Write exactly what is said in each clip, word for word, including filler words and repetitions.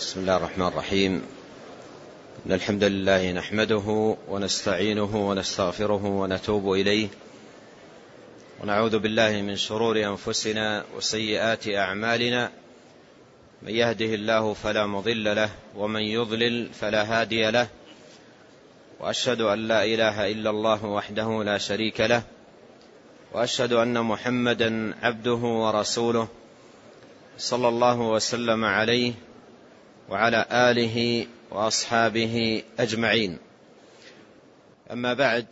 بسم الله الرحمن الرحيم. إن الحمد لله نحمده ونستعينه ونستغفره ونتوب إليه، ونعوذ بالله من شرور أنفسنا وسيئات أعمالنا. من يهده الله فلا مضل له، ومن يضلل فلا هادي له، وأشهد أن لا إله إلا الله وحده لا شريك له، وأشهد أن محمدا عبده ورسوله صلى الله وسلم عليه وعلى آله وأصحابه أجمعين. أما بعد،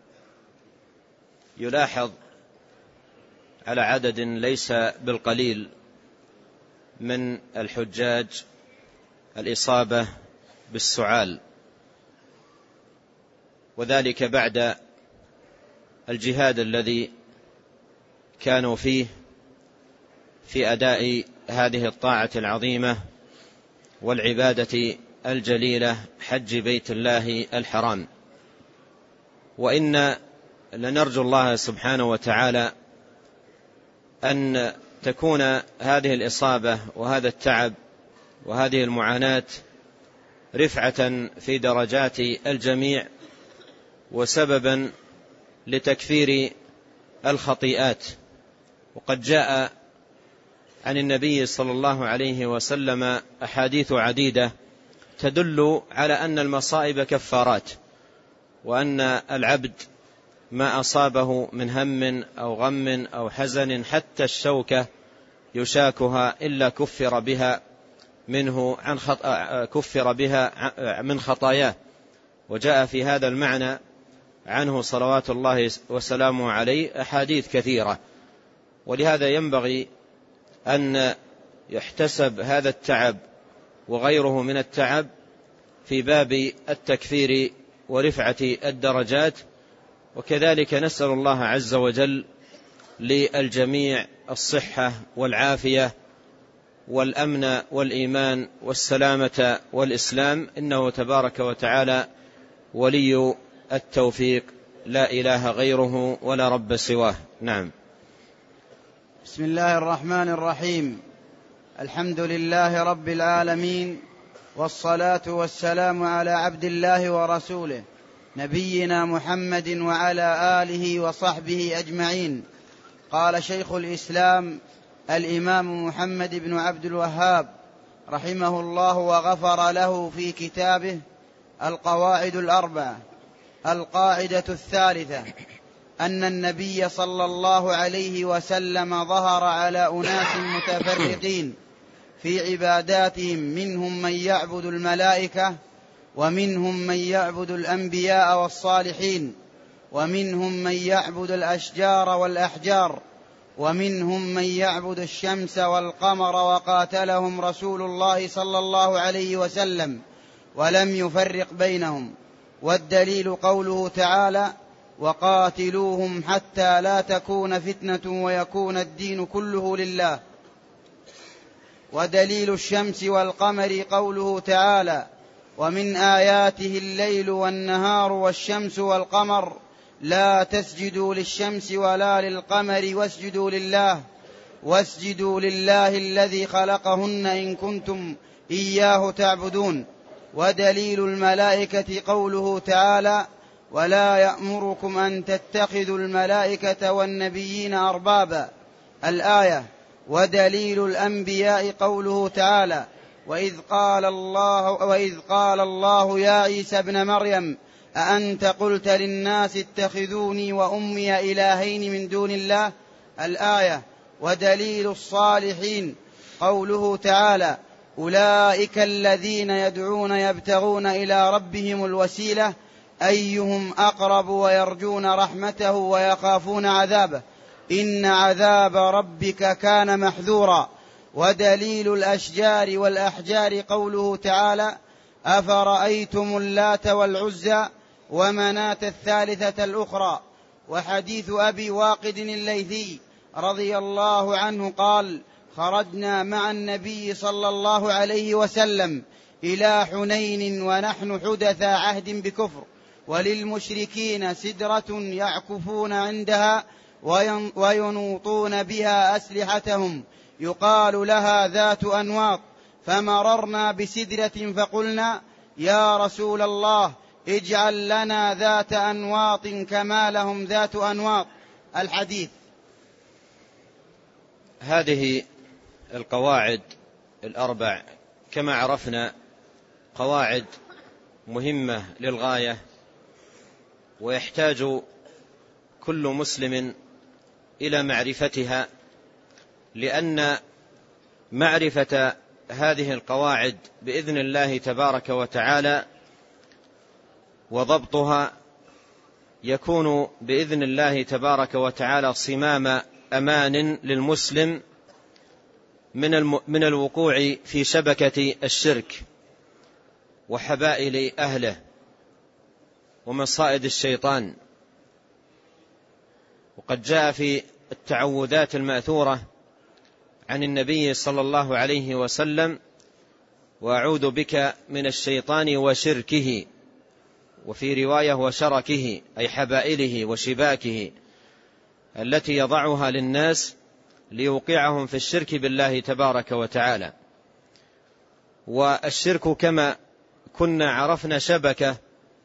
يلاحظ على عدد ليس بالقليل من الحجاج الإصابة بالسعال، وذلك بعد الجهاد الذي كانوا فيه في أداء هذه الطاعة العظيمة والعبادة الجليلة، حج بيت الله الحرام. وإن لنرجو الله سبحانه وتعالى أن تكون هذه الإصابة وهذا التعب وهذه المعاناة رفعة في درجات الجميع، وسببا لتكفير الخطيئات. وقد جاء عن النبي صلى الله عليه وسلم أحاديث عديدة تدل على أن المصائب كفارات، وأن العبد ما أصابه من هم أو غم أو حزن حتى الشوكة يشاكها إلا كفر بها منه عن خطأ كفر بها من خطاياه. وجاء في هذا المعنى عنه صلوات الله وسلامه عليه أحاديث كثيرة. ولهذا ينبغي أن يحتسب هذا التعب وغيره من التعب في باب التكفير ورفعة الدرجات. وكذلك نسأل الله عز وجل للجميع الصحة والعافية والأمن والإيمان والسلامة والإسلام، إنه تبارك وتعالى ولي التوفيق، لا إله غيره ولا رب سواه. نعم. بسم الله الرحمن الرحيم. الحمد لله رب العالمين، والصلاة والسلام على عبد الله ورسوله نبينا محمد وعلى آله وصحبه أجمعين. قال شيخ الإسلام الإمام محمد بن عبد الوهاب رحمه الله وغفر له في كتابه القواعد الأربعة: القاعدة الثالثة أن النبي صلى الله عليه وسلم ظهر على أناس متفرقين في عباداتهم، منهم من يعبد الملائكة، ومنهم من يعبد الأنبياء والصالحين، ومنهم من يعبد الأشجار والأحجار، ومنهم من يعبد الشمس والقمر، وقاتلهم رسول الله صلى الله عليه وسلم ولم يفرق بينهم. والدليل قوله تعالى: وقاتلوهم حتى لا تكون فتنة ويكون الدين كله لله. ودليل الشمس والقمر قوله تعالى: ومن آياته الليل والنهار والشمس والقمر لا تسجدوا للشمس ولا للقمر واسجدوا لله واسجدوا لله الذي خلقهن إن كنتم إياه تعبدون. ودليل الملائكة قوله تعالى: ولا يأمركم أن تتخذوا الملائكة والنبيين أربابا، الآية. ودليل الأنبياء قوله تعالى: وإذ قال الله, وإذ قال الله يا عيسى ابن مريم أأنت قلت للناس اتخذوني وأمي إلهين من دون الله، الآية. ودليل الصالحين قوله تعالى: أولئك الذين يدعون يبتغون إلى ربهم الوسيلة أيهم أقرب ويرجون رحمته ويخافون عذابه إن عذاب ربك كان محذورا. ودليل الأشجار والأحجار قوله تعالى: أفرأيتم اللات والعزى ومناة الثالثة الأخرى. وحديث أبي واقد الليثي رضي الله عنه قال: خرجنا مع النبي صلى الله عليه وسلم إلى حنين ونحن حدث عهد بكفر، وللمشركين سدرة يعكفون عندها وينوطون بها أسلحتهم، يقال لها ذات أنواط، فمررنا بسدرة فقلنا يا رسول الله اجعل لنا ذات أنواط كما لهم ذات أنواط. الحديث. هذه القواعد الأربع كما عرفنا قواعد مهمة للغاية، ويحتاج كل مسلم إلى معرفتها، لأن معرفة هذه القواعد بإذن الله تبارك وتعالى وضبطها يكون بإذن الله تبارك وتعالى صمام أمان للمسلم من من الوقوع في شبكة الشرك وحبائل أهله ومصائد الشيطان. وقد جاء في التعوذات المأثورة عن النبي صلى الله عليه وسلم: وأعوذ بك من الشيطان وشركه، وفي رواية وشركه، أي حبائله وشباكه التي يضعها للناس ليوقعهم في الشرك بالله تبارك وتعالى. والشرك كما كنا عرفنا شبكة،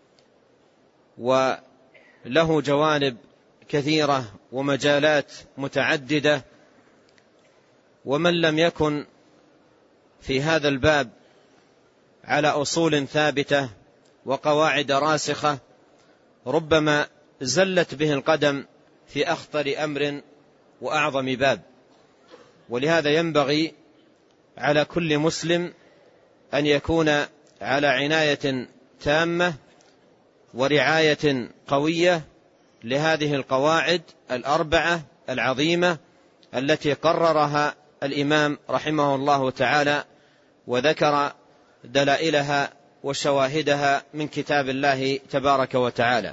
وله جوانب كثيرة ومجالات متعددة، ومن لم يكن في هذا الباب على أصول ثابتة وقواعد راسخة ربما زلت به القدم في أخطر أمر وأعظم باب. ولهذا ينبغي على كل مسلم أن يكون على عناية تامة ورعاية قوية لهذه القواعد الأربعة العظيمة التي قررها الإمام رحمه الله تعالى، وذكر دلائلها وشواهدها من كتاب الله تبارك وتعالى.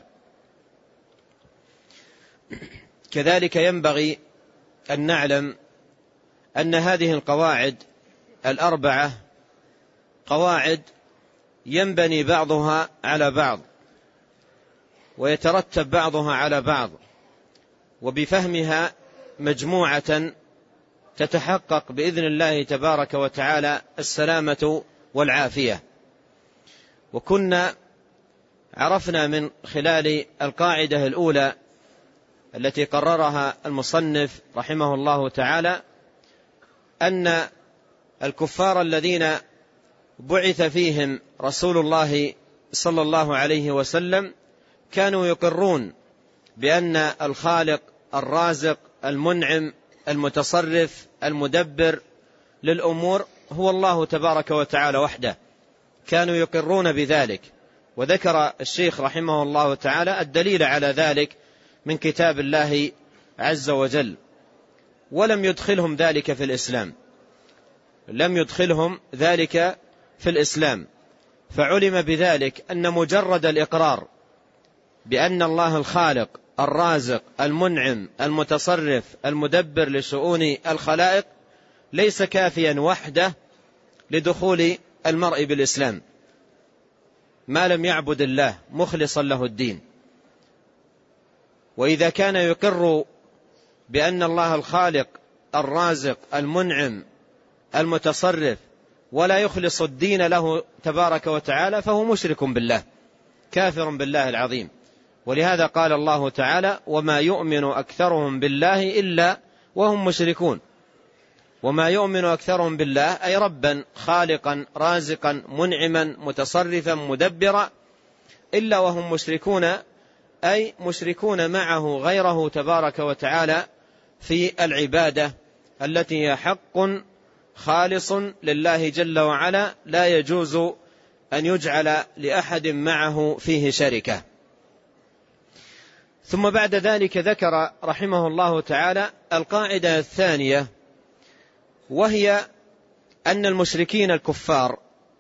كذلك ينبغي أن نعلم أن هذه القواعد الأربعة قواعد ينبني بعضها على بعض ويترتب بعضها على بعض، وبفهمها مجموعة تتحقق بإذن الله تبارك وتعالى السلامة والعافية. وكنا عرفنا من خلال القاعدة الأولى التي قررها المصنف رحمه الله تعالى أن الكفار الذين بعث فيهم رسول الله صلى الله عليه وسلم كانوا يقرون بأن الخالق الرازق المنعم المتصرف المدبر للأمور هو الله تبارك وتعالى وحده، كانوا يقرون بذلك. وذكر الشيخ رحمه الله تعالى الدليل على ذلك من كتاب الله عز وجل، ولم يدخلهم ذلك في الإسلام، لم يدخلهم ذلك في الإسلام. فعلم بذلك أن مجرد الإقرار بأن الله الخالق الرازق المنعم المتصرف المدبر لشؤون الخلائق ليس كافيا وحده لدخول المرء بالإسلام ما لم يعبد الله مخلصا له الدين. وإذا كان يقر بأن الله الخالق الرازق المنعم المتصرف ولا يخلص الدين له تبارك وتعالى فهو مشرك بالله كافر بالله العظيم. ولهذا قال الله تعالى: وما يؤمن أكثرهم بالله إلا وهم مشركون. وما يؤمن أكثرهم بالله أي ربا خالقا رازقا منعما متصرفا مدبرا إلا وهم مشركون، أي مشركون معه غيره تبارك وتعالى في العبادة التي هي حق خالص لله جل وعلا لا يجوز أن يجعل لأحد معه فيه شركة. ثم بعد ذلك ذكر رحمه الله تعالى القاعدة الثانية، وهي أن المشركين الكفار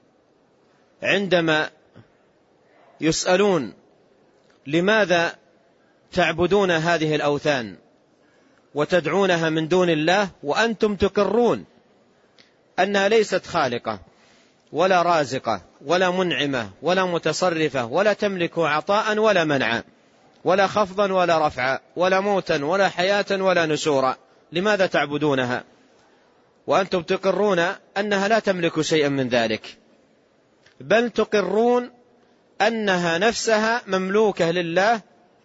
عندما يسألون لماذا تعبدون هذه الأوثان وتدعونها من دون الله وأنتم تقرون أنها ليست خالقة ولا رازقة ولا منعمة ولا متصرفة ولا تملك عطاء ولا منعا ولا خفضا ولا رفعا ولا موتا ولا حياة ولا نشورا، لماذا تعبدونها؟ وأنتم تقرون أنها لا تملك شيئا من ذلك، بل تقرون أنها نفسها مملوكة لله،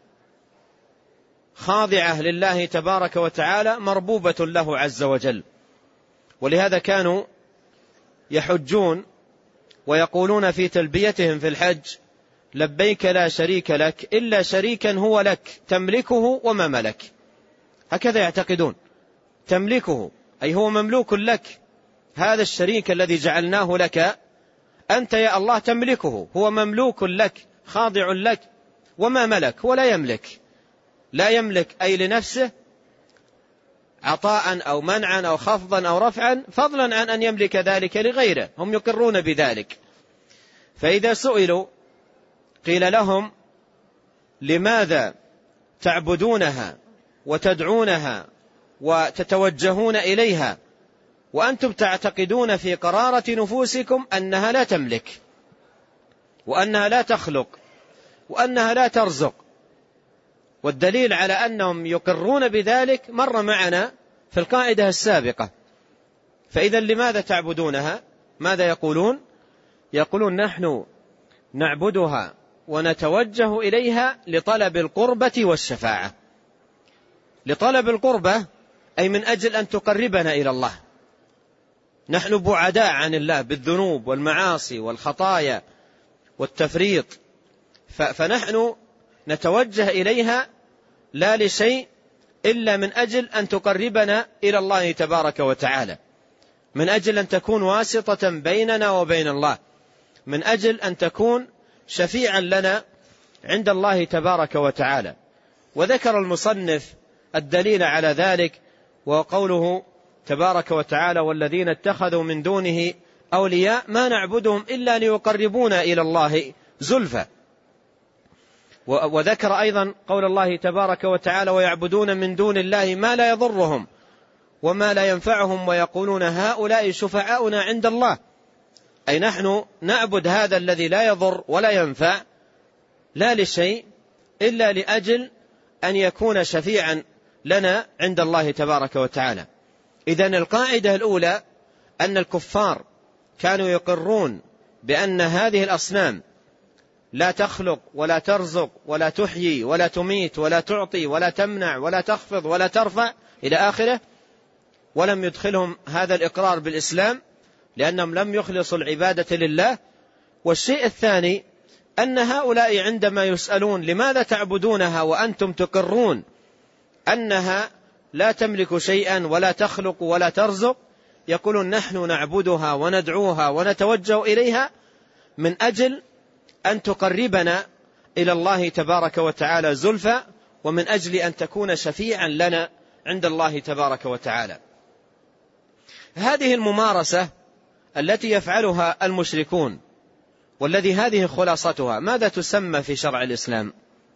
خاضعة لله تبارك وتعالى، مربوبة له عز وجل. ولهذا كانوا يحجون ويقولون في تلبيتهم في الحج: لبيك لا شريك لك إلا شريكا هو لك تملكه وما ملك. هكذا يعتقدون، تملكه أي هو مملوك لك، هذا الشريك الذي جعلناه لك أنت يا الله تملكه، هو مملوك لك خاضع لك، وما ملك هو لا يملك، لا يملك أي لنفسه عطاء أو منعا أو خفضا أو رفعا، فضلا عن أن يملك ذلك لغيره. هم يقرون بذلك. فإذا سئلوا قيل لهم: لماذا تعبدونها وتدعونها وتتوجهون إليها وأنتم تعتقدون في قرارة نفوسكم أنها لا تملك، وأنها لا تخلق، وأنها لا ترزق؟ والدليل على أنهم يقرون بذلك مر معنا في القاعدة السابقة. فإذا لماذا تعبدونها؟ ماذا يقولون؟ يقولون: نحن نعبدها ونتوجه إليها لطلب القربة والشفاعة. لطلب القربة أي من أجل أن تقربنا إلى الله، نحن بعداء عن الله بالذنوب والمعاصي والخطايا والتفريط، فنحن نتوجه إليها لا لشيء إلا من أجل أن تقربنا إلى الله تبارك وتعالى، من أجل أن تكون واسطة بيننا وبين الله، من أجل أن تكون شفيعا لنا عند الله تبارك وتعالى. وذكر المصنف الدليل على ذلك، وقوله تبارك وتعالى: والذين اتخذوا من دونه أولياء ما نعبدهم إلا ليقربونا إلى الله زلفى. وذكر أيضا قول الله تبارك وتعالى: ويعبدون من دون الله ما لا يضرهم وما لا ينفعهم ويقولون هؤلاء شفعاؤنا عند الله. أي نحن نعبد هذا الذي لا يضر ولا ينفع لا لشيء إلا لأجل أن يكون شفيعا لنا عند الله تبارك وتعالى. إذن القاعدة الأولى أن الكفار كانوا يقرون بأن هذه الأصنام لا تخلق ولا ترزق ولا تحيي ولا تميت ولا تعطي ولا تمنع ولا تخفض ولا ترفع إلى آخره، ولم يدخلهم هذا الإقرار بالإسلام لأنهم لم يخلصوا العبادة لله. والشيء الثاني أن هؤلاء عندما يسألون لماذا تعبدونها وأنتم تقرون أنها لا تملك شيئا ولا تخلق ولا ترزق، يقولون: نحن نعبدها وندعوها ونتوجه إليها من أجل أن تقربنا إلى الله تبارك وتعالى زلفى، ومن أجل أن تكون شفيعا لنا عند الله تبارك وتعالى. هذه الممارسة التي يفعلها المشركون، والذي هذه خلاصتها، ماذا تسمى في شرع الإسلام؟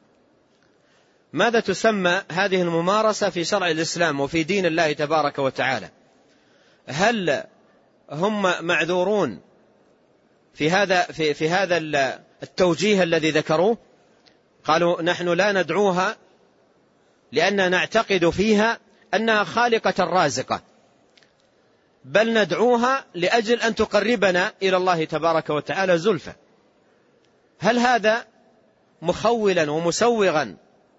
ماذا تسمى هذه الممارسة في شرع الإسلام وفي دين الله تبارك وتعالى؟ هل هم معذورون في هذا في في هذا التوجيه الذي ذكروه؟ قالوا: نحن لا ندعوها لأننا نعتقد فيها أنها خالقة رازقة، بل ندعوها لأجل أن تقربنا إلى الله تبارك وتعالى زلفى. هل هذا مخولا ومسوغا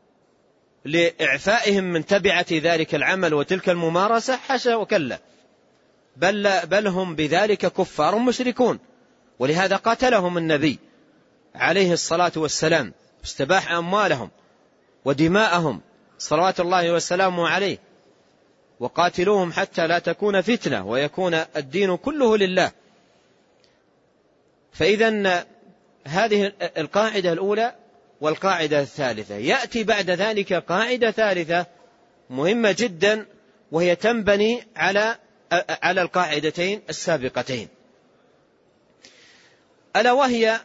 لإعفائهم من تبعة ذلك العمل وتلك الممارسة؟ حاشا وكلا، بل, بل هم بذلك كفار مشركون. ولهذا قاتلهم النبي عليه الصلاة والسلام، استباح أموالهم ودماءهم صلوات الله وسلامه عليه، وقاتلوهم حتى لا تكون فتنة ويكون الدين كله لله. فإذا هذه القاعدة الأولى. والقاعدة الثالثة يأتي بعد ذلك قاعدة ثالثة مهمة جدا، وهي تنبني على على القاعدتين السابقتين، ألا وهي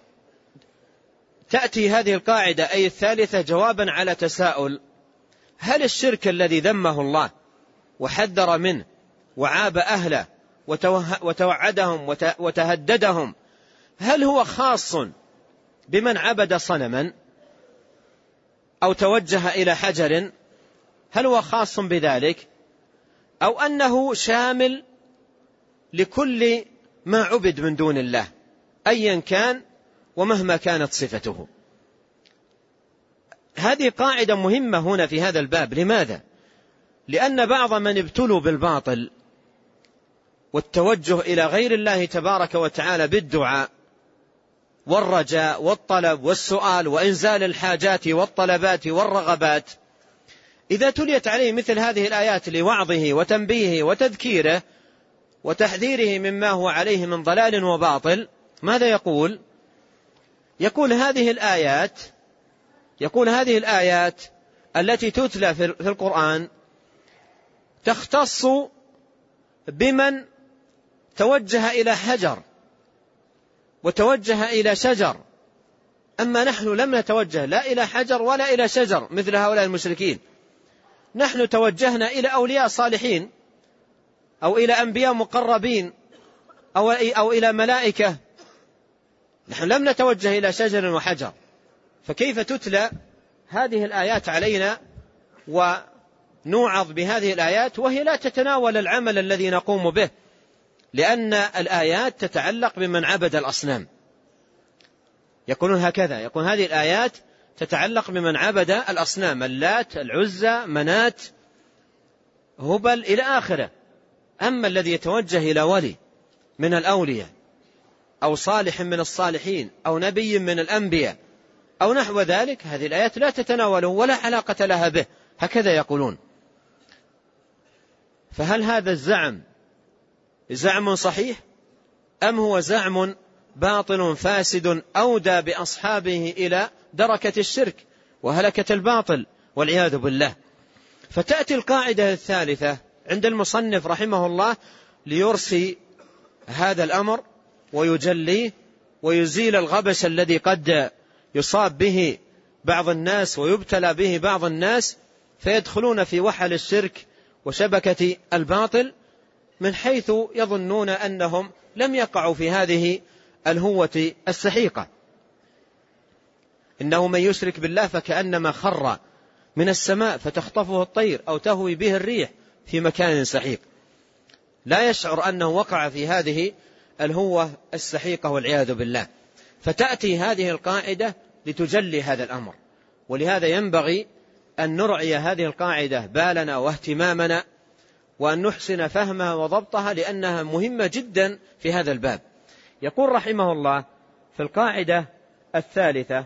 تأتي هذه القاعدة أي الثالثة جوابا على تساؤل: هل الشرك الذي ذمه الله وحذر منه وعاب أهله وتوعدهم وتهددهم، هل هو خاص بمن عبد صنما أو توجه إلى حجر؟ هل هو خاص بذلك، أو أنه شامل لكل ما عبد من دون الله أيا كان ومهما كانت صفته. هذه قاعدة مهمة هنا في هذا الباب. لماذا؟ لأن بعض من ابتلوا بالباطل والتوجه إلى غير الله تبارك وتعالى بالدعاء والرجاء والطلب والسؤال وإنزال الحاجات والطلبات والرغبات، إذا تليت عليه مثل هذه الآيات لوعظه وتنبيهه وتذكيره وتحذيره مما هو عليه من ضلال وباطل، ماذا يقول؟ يقول هذه الآيات يقول هذه الآيات التي تتلى في القرآن تختص بمن توجه إلى حجر وتوجه إلى شجر، أما نحن لم نتوجه لا إلى حجر ولا إلى شجر مثل هؤلاء المشركين، نحن توجهنا إلى أولياء صالحين أو إلى أنبياء مقربين أو, أو إلى ملائكة، نحن لم نتوجه إلى شجر وحجر. فكيف تتلى هذه الآيات علينا ونوعظ بهذه الآيات وهي لا تتناول العمل الذي نقوم به؟ لأن الآيات تتعلق بمن عبد الأصنام. يقولون هكذا، يقول هذه الآيات تتعلق بمن عبد الأصنام، اللات، العزى، منات، هبل إلى آخره. أما الذي يتوجه إلى ولي من الأولياء أو صالح من الصالحين أو نبي من الأنبياء أو نحو ذلك، هذه الآيات لا تتناوله ولا علاقة لها به، هكذا يقولون. فهل هذا الزعم زعم صحيح أم هو زعم باطل فاسد أودى بأصحابه إلى دركة الشرك وهلكة الباطل والعياذ بالله؟ فتأتي القاعدة الثالثة عند المصنف رحمه الله ليرسي هذا الأمر ويجليه ويزيل الغبش الذي قد يصاب به بعض الناس ويبتلى به بعض الناس فيدخلون في وحل الشرك وشبكة الباطل من حيث يظنون أنهم لم يقعوا في هذه الهوة السحيقة. إنه من يشرك بالله فكأنما خر من السماء فتخطفه الطير أو تهوي به الريح في مكان سحيق، لا يشعر أنه وقع في هذه الهوة السحيقة والعياذ بالله. فتأتي هذه القاعدة لتجلي هذا الأمر، ولهذا ينبغي أن نرعي هذه القاعدة بالنا واهتمامنا وأن نحسن فهمها وضبطها لأنها مهمة جدا في هذا الباب. يقول رحمه الله في القاعدة الثالثة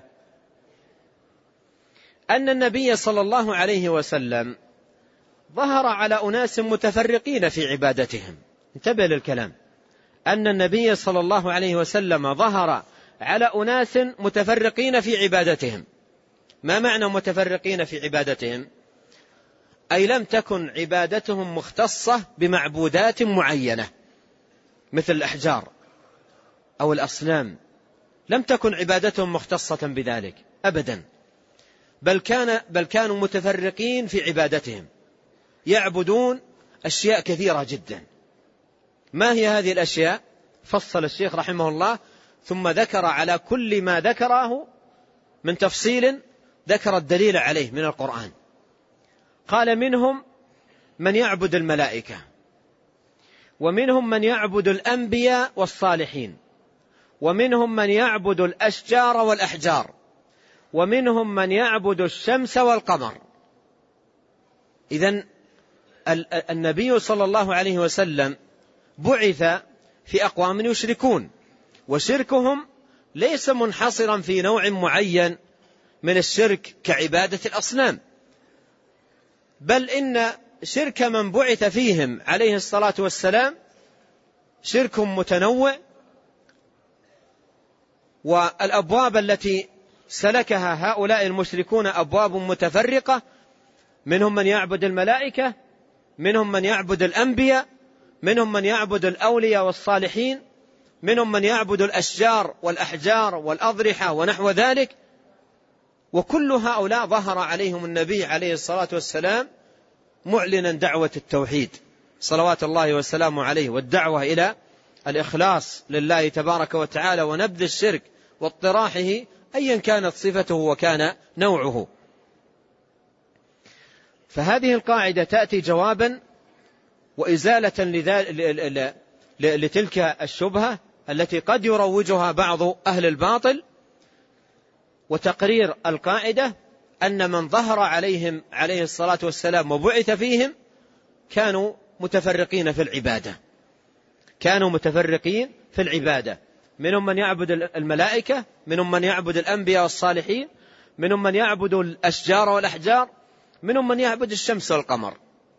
أن النبي صلى الله عليه وسلم ظهر على أناس متفرقين في عبادتهم. انتبه للكلام، أن النبي صلى الله عليه وسلم ظهر على أناس متفرقين في عبادتهم. ما معنى متفرقين في عبادتهم؟ أي لم تكن عبادتهم مختصة بمعبودات معينة مثل الأحجار أو الأصنام، لم تكن عبادتهم مختصة بذلك أبدا، بل كان بل كانوا متفرقين في عبادتهم، يعبدون أشياء كثيرة جدا. ما هي هذه الأشياء؟ فصل الشيخ رحمه الله ثم ذكر على كل ما ذكره من تفصيل ذكر الدليل عليه من القرآن. قال منهم من يعبد الملائكة، ومنهم من يعبد الأنبياء والصالحين، ومنهم من يعبد الأشجار والأحجار، ومنهم من يعبد الشمس والقمر. إذن النبي صلى الله عليه وسلم بعث في أقوام يشركون، وشركهم ليس منحصرا في نوع معين من الشرك كعبادة الأصنام، بل إن شرك من بعث فيهم عليه الصلاة والسلام شرك متنوع، والأبواب التي سلكها هؤلاء المشركون أبواب متفرقة، منهم من يعبد الملائكة، منهم من يعبد الأنبياء، منهم من يعبد الأولياء والصالحين، منهم من يعبد الأشجار والأحجار والأضرحة ونحو ذلك. وكل هؤلاء ظهر عليهم النبي عليه الصلاة والسلام معلنا دعوة التوحيد صلوات الله وسلامه عليه، والدعوة إلى الإخلاص لله تبارك وتعالى ونبذ الشرك واطراحه أيا كانت صفته وكان نوعه. فهذه القاعدة تأتي جوابا وإزالة لتلك الشبهة التي قد يروجها بعض أهل الباطل، وتقرير القاعدة أن من ظهر عليهم عليه الصلاة والسلام وبعث فيهم كانوا متفرقين في العبادة، كانوا متفرقين في العبادة، منهم من يعبد الملائكة، منهم من يعبد الأنبياء والصالحين، منهم من يعبد الأشجار والأحجار، منهم من يعبد الشمس والقمر.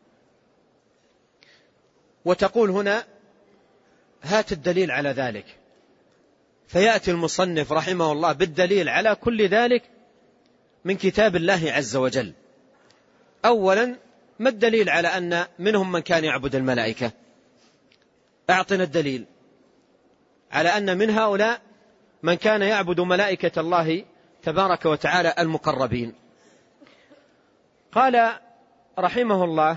وتقول هنا هات الدليل على ذلك، فيأتي المصنف رحمه الله بالدليل على كل ذلك من كتاب الله عز وجل. أولا، ما الدليل على أن منهم من كان يعبد الملائكة؟ أعطنا الدليل على أن من هؤلاء من كان يعبد ملائكة الله تبارك وتعالى المقربين. قال رحمه الله: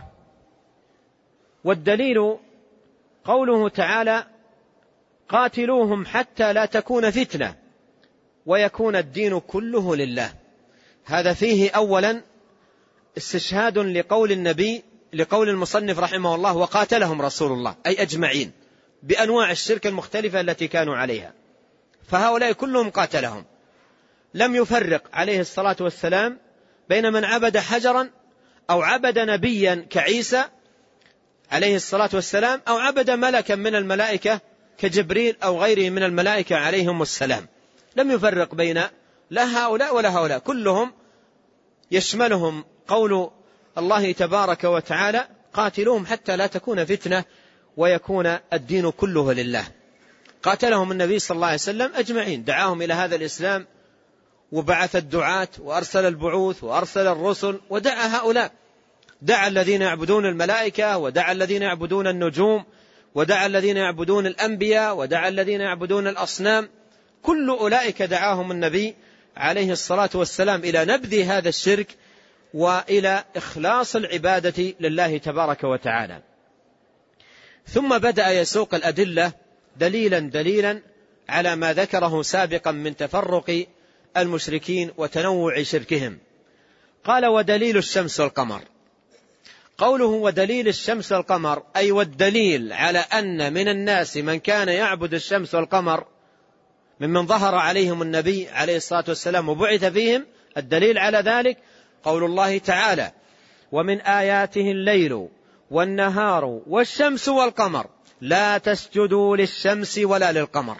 والدليل قوله تعالى: قاتلوهم حتى لا تكون فتنة ويكون الدين كله لله. هذا فيه أولا استشهاد لقول النبي لقول المصنف رحمه الله: وقاتلهم رسول الله، أي أجمعين بأنواع الشرك المختلفة التي كانوا عليها، فهؤلاء كلهم قاتلهم، لم يفرق عليه الصلاة والسلام بين من عبد حجرا أو عبد نبيا كعيسى عليه الصلاة والسلام أو عبد ملكا من الملائكة كجبريل أو غيره من الملائكة عليهم السلام، لم يفرق بين لا هؤلاء ولا هؤلاء، كلهم يشملهم قول الله تبارك وتعالى: قاتلوهم حتى لا تكون فتنة ويكون الدين كله لله. قاتلهم النبي صلى الله عليه وسلم أجمعين، دعاهم إلى هذا الإسلام وبعث الدعاة وأرسل البعوث وأرسل الرسل ودعا هؤلاء، دعا الذين يعبدون الملائكة، ودعا الذين يعبدون النجوم، ودعا الذين يعبدون الأنبياء، ودعا الذين يعبدون الأصنام، كل أولئك دعاهم النبي عليه الصلاة والسلام إلى نبذ هذا الشرك وإلى إخلاص العبادة لله تبارك وتعالى. ثم بدأ يسوق الأدلة دليلا دليلا على ما ذكره سابقا من تفرق المشركين وتنوع شركهم. قال: ودليل الشمس والقمر. قوله ودليل الشمس والقمر أي والدليل على أن من الناس من كان يعبد الشمس والقمر ممن ظهر عليهم النبي عليه الصلاة والسلام وبعث فيهم. الدليل على ذلك قول الله تعالى: ومن آياته الليل والنهار والشمس والقمر لا تسجدوا للشمس ولا للقمر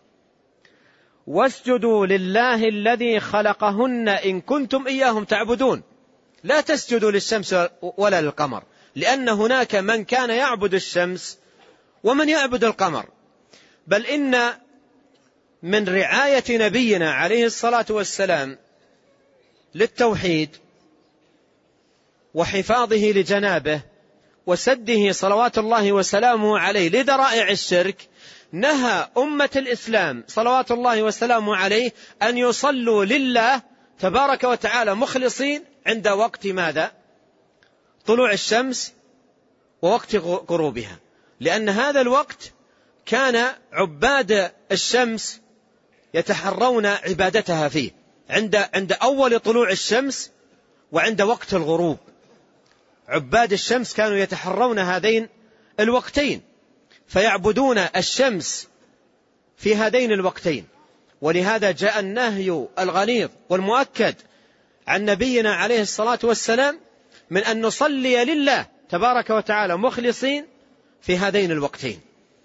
واسجدوا لله الذي خلقهن إن كنتم إياهم تعبدون. لا تسجدوا للشمس ولا للقمر، لأن هناك من كان يعبد الشمس ومن يعبد القمر، بل إن من رعاية نبينا عليه الصلاة والسلام للتوحيد وحفاظه لجنابه وسده صلوات الله وسلامه عليه لذرائع الشرك، نهى أمة الإسلام صلوات الله وسلامه عليه أن يصلوا لله تبارك وتعالى مخلصين عند وقت ماذا؟ طلوع الشمس ووقت غروبها، لأن هذا الوقت كان عباد الشمس يتحرون عبادتها فيه، عند عند أول طلوع الشمس وعند وقت الغروب. عباد الشمس كانوا يتحرون هذين الوقتين، فيعبدون الشمس في هذين الوقتين. ولهذا جاء النهي الغليظ والمؤكد عن نبينا عليه الصلاة والسلام من أن نصلي لله تبارك وتعالى مخلصين في هذين الوقتين.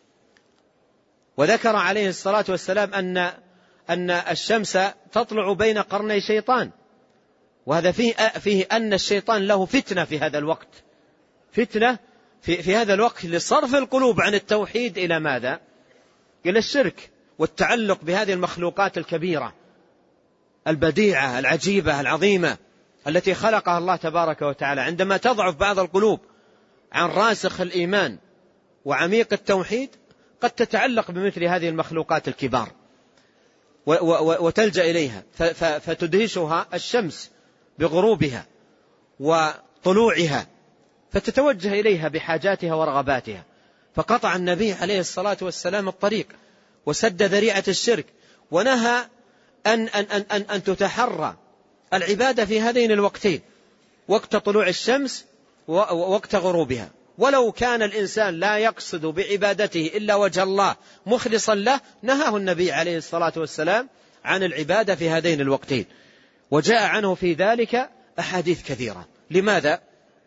وذكر عليه الصلاة والسلام أن أن الشمس تطلع بين قرني شيطان، وهذا فيه فيه أن الشيطان له فتنة في هذا الوقت، فتنة في في هذا الوقت لصرف القلوب عن التوحيد إلى ماذا؟ إلى الشرك والتعلق بهذه المخلوقات الكبيرة البديعة العجيبة العظيمة التي خلقها الله تبارك وتعالى. عندما تضعف بعض القلوب عن راسخ الإيمان وعميق التوحيد قد تتعلق بمثل هذه المخلوقات الكبار وتلجأ إليها، فتدهشها الشمس بغروبها وطلوعها، فتتوجه إليها بحاجاتها ورغباتها. فقطع النبي عليه الصلاة والسلام الطريق وسد ذريعة الشرك، ونهى أن, أن, أن, أن, أن تتحرى العبادة في هذين الوقتين، وقت طلوع الشمس ووقت غروبها. ولو كان الإنسان لا يقصد بعبادته إلا وجه الله مخلصا له نهاه النبي عليه الصلاة والسلام عن العبادة في هذين الوقتين، وجاء عنه في ذلك أحاديث كثيرة. لماذا؟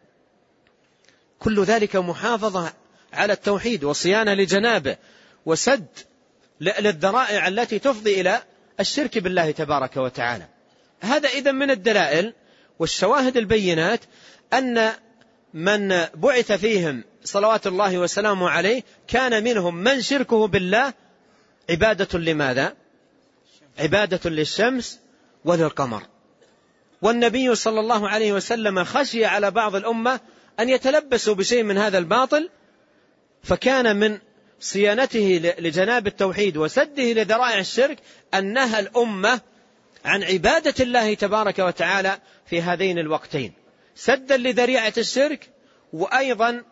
كل ذلك محافظة على التوحيد وصيانة لجنابه وسد للذرائع التي تفضي إلى الشرك بالله تبارك وتعالى. هذا إذن من الدلائل والشواهد البينات أن من بعث فيهم صلوات الله وسلامه عليه كان منهم من شركه بالله عبادة لماذا؟ عبادة للشمس وللقمر. والنبي صلى الله عليه وسلم خشي على بعض الأمة أن يتلبسوا بشيء من هذا الباطل، فكان من صيانته لجناب التوحيد وسده لذرائع الشرك أن نهى الأمة عن عبادة الله تبارك وتعالى في هذين الوقتين، سدا لذريعة الشرك، وأيضا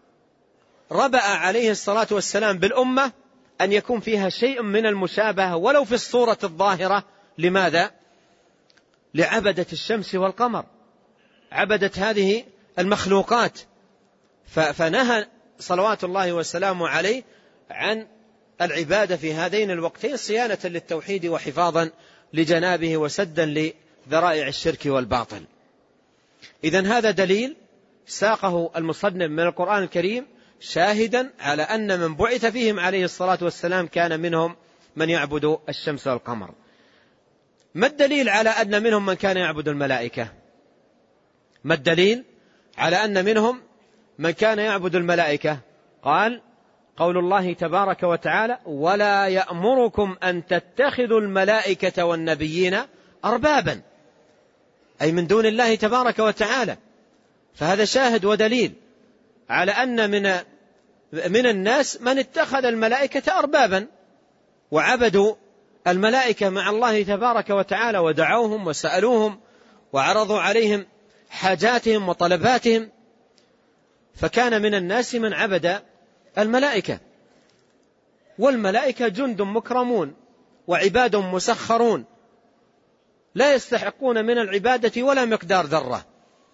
ربأ عليه الصلاة والسلام بالأمة أن يكون فيها شيء من المشابهة ولو في الصورة الظاهرة. لماذا؟ لعبدة الشمس والقمر، عبدة هذه المخلوقات، فنهى صلوات الله وسلامه عليه عن العبادة في هذين الوقتين صيانة للتوحيد وحفاظا لجنابه وسدا لذرائع الشرك والباطل. إذن هذا دليل ساقه المصنف من القرآن الكريم شاهدا على أن من بعث فيهم عليه الصلاة والسلام كان منهم من يعبد الشمس والقمر. ما الدليل على أن منهم من كان يعبد الملائكة؟ ما الدليل على أن منهم من كان يعبد الملائكة؟ قال قول الله تبارك وتعالى ولا يأمركم أن تتخذوا الملائكة والنبيين أربابا، أي من دون الله تبارك وتعالى. فهذا شاهد ودليل على أن من من الناس من اتخذ الملائكة أربابا وعبدوا الملائكة مع الله تبارك وتعالى ودعوهم وسألوهم وعرضوا عليهم حاجاتهم وطلباتهم. فكان من الناس من عبد الملائكة، والملائكة جند مكرمون وعباد مسخرون لا يستحقون من العبادة ولا مقدار ذرة.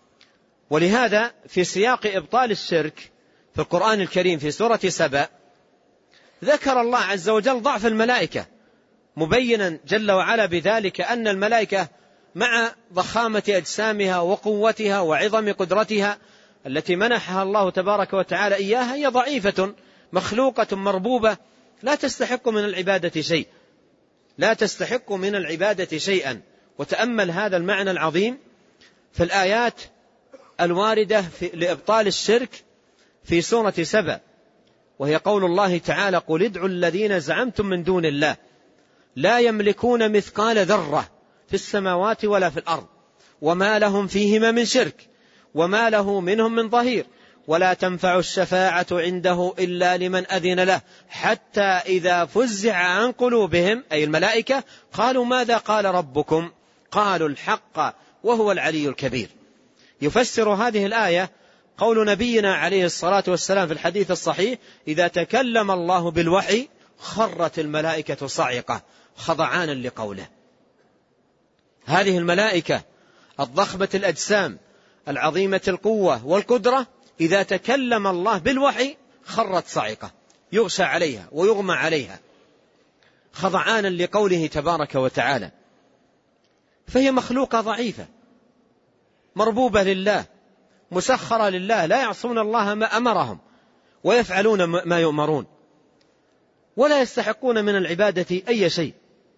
ولهذا في سياق إبطال الشرك في القرآن الكريم في سورة سبأ ذكر الله عز وجل ضعف الملائكة، مبينا جل وعلا بذلك أن الملائكة مع ضخامة أجسامها وقوتها وعظم قدرتها التي منحها الله تبارك وتعالى إياها هي ضعيفة مخلوقة مربوبة لا تستحق من العبادة شيء، لا تستحق من العبادة شيئا. وتأمل هذا المعنى العظيم في الآيات الواردة لإبطال الشرك في سورة سبأ، وهي قول الله تعالى قل ادعوا الذين زعمتم من دون الله لا يملكون مثقال ذرة في السماوات ولا في الأرض وما لهم فيهما من شرك وما له منهم من ظهير ولا تنفع الشفاعة عنده إلا لمن أذن له حتى إذا فزع عن قلوبهم أي الملائكة قالوا ماذا قال ربكم قالوا الحق وهو العلي الكبير. يفسر هذه الآية قول نبينا عليه الصلاة والسلام في الحديث الصحيح إذا تكلم الله بالوحي خرت الملائكة صعقة خضعانا لقوله. هذه الملائكة الضخمة الأجسام العظيمة القوة والقدرة إذا تكلم الله بالوحي خرت صعقة يغشى عليها ويغمى عليها خضعانا لقوله تبارك وتعالى. فهي مخلوقة ضعيفة مربوبة لله مسخرة لله لا يعصون الله ما أمرهم ويفعلون ما يؤمرون ولا يستحقون من العبادة أي شيء.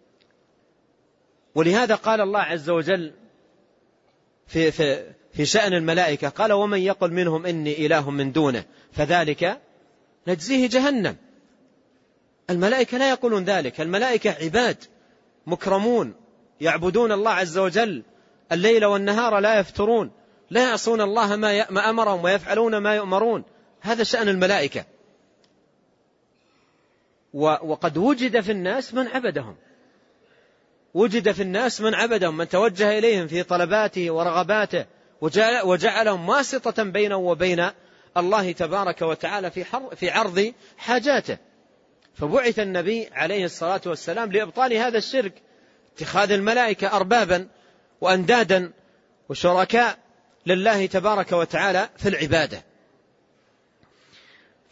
ولهذا قال الله عز وجل في, في, في شأن الملائكة قال ومن يقل منهم إني إله من دونه فذلك نجزيه جهنم. الملائكة لا يقولون ذلك، الملائكة عباد مكرمون يعبدون الله عز وجل الليل والنهار لا يفترون لا يعصون الله ما أمرهم ويفعلون ما يؤمرون. هذا شأن الملائكة. وقد وجد في الناس من عبدهم وجد في الناس من عبدهم من توجه إليهم في طلباته ورغباته وجعلهم واسطة بينه وبين الله تبارك وتعالى في عرض حاجاته. فبعث النبي عليه الصلاة والسلام لإبطال هذا الشرك اتخاذ الملائكة أربابا وأندادا وشركاء لله تبارك وتعالى في العبادة.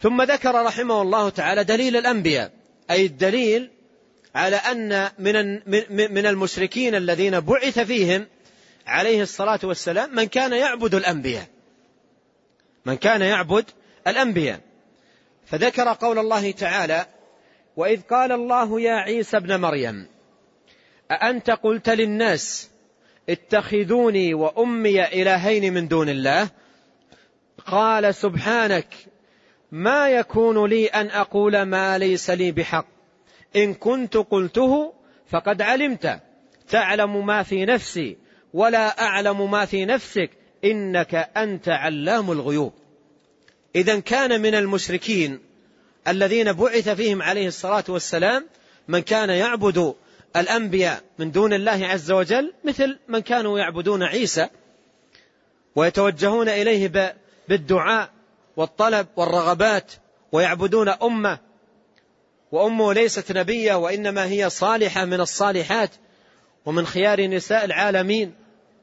ثم ذكر رحمه الله تعالى دليل الأنبياء، أي الدليل على أن من من المشركين الذين بعث فيهم عليه الصلاة والسلام من كان يعبد الأنبياء، من كان يعبد الأنبياء. فذكر قول الله تعالى: وإذ قال الله يا عيسى ابن مريم أأنت قلت للناس اتخذوني وأمي إلهين من دون الله قال سبحانك ما يكون لي أن أقول ما ليس لي بحق إن كنت قلته فقد علمت تعلم ما في نفسي ولا أعلم ما في نفسك إنك أنت علام الغيوب. إذن كان من المشركين الذين بعث فيهم عليه الصلاة والسلام من كان يعبد الأنبياء من دون الله عز وجل، مثل من كانوا يعبدون عيسى ويتوجهون إليه بالدعاء والطلب والرغبات، ويعبدون أمه وأمه ليست نبية وإنما هي صالحة من الصالحات ومن خيار نساء العالمين.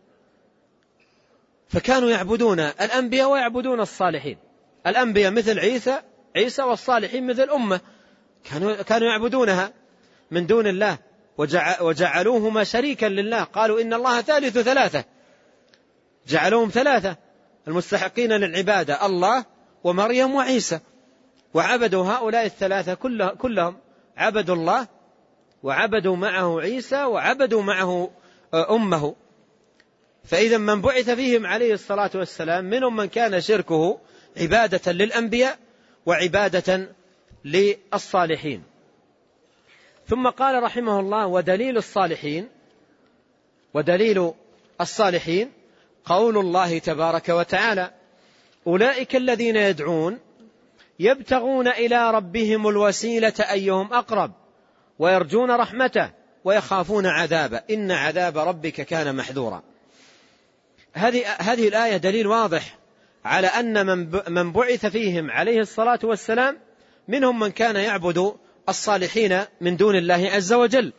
فكانوا يعبدون الأنبياء ويعبدون الصالحين، الأنبياء مثل عيسى عيسى والصالحين مثل أمه، كانوا كانوا يعبدونها من دون الله وجعلوهما شريكا لله. قالوا إن الله ثالث ثلاثة، جعلوهم ثلاثة المستحقين للعبادة، الله ومريم وعيسى، وعبدوا هؤلاء الثلاثة كلهم، عبدوا الله وعبدوا معه عيسى وعبدوا معه أمه. فإذا من بعث فيهم عليه الصلاة والسلام منهم من كان شركه عبادة للأنبياء وعبادة للصالحين. ثم قال رحمه الله: ودليل الصالحين ودليل الصالحين قول الله تبارك وتعالى: أولئك الذين يدعون يبتغون إلى ربهم الوسيلة أيهم أقرب ويرجون رحمته ويخافون عذابه إن عذاب ربك كان محذورا. هذه هذه الآية دليل واضح على أن من بعث فيهم عليه الصلاة والسلام منهم من كان يعبد الصالحين من دون الله عز وجل.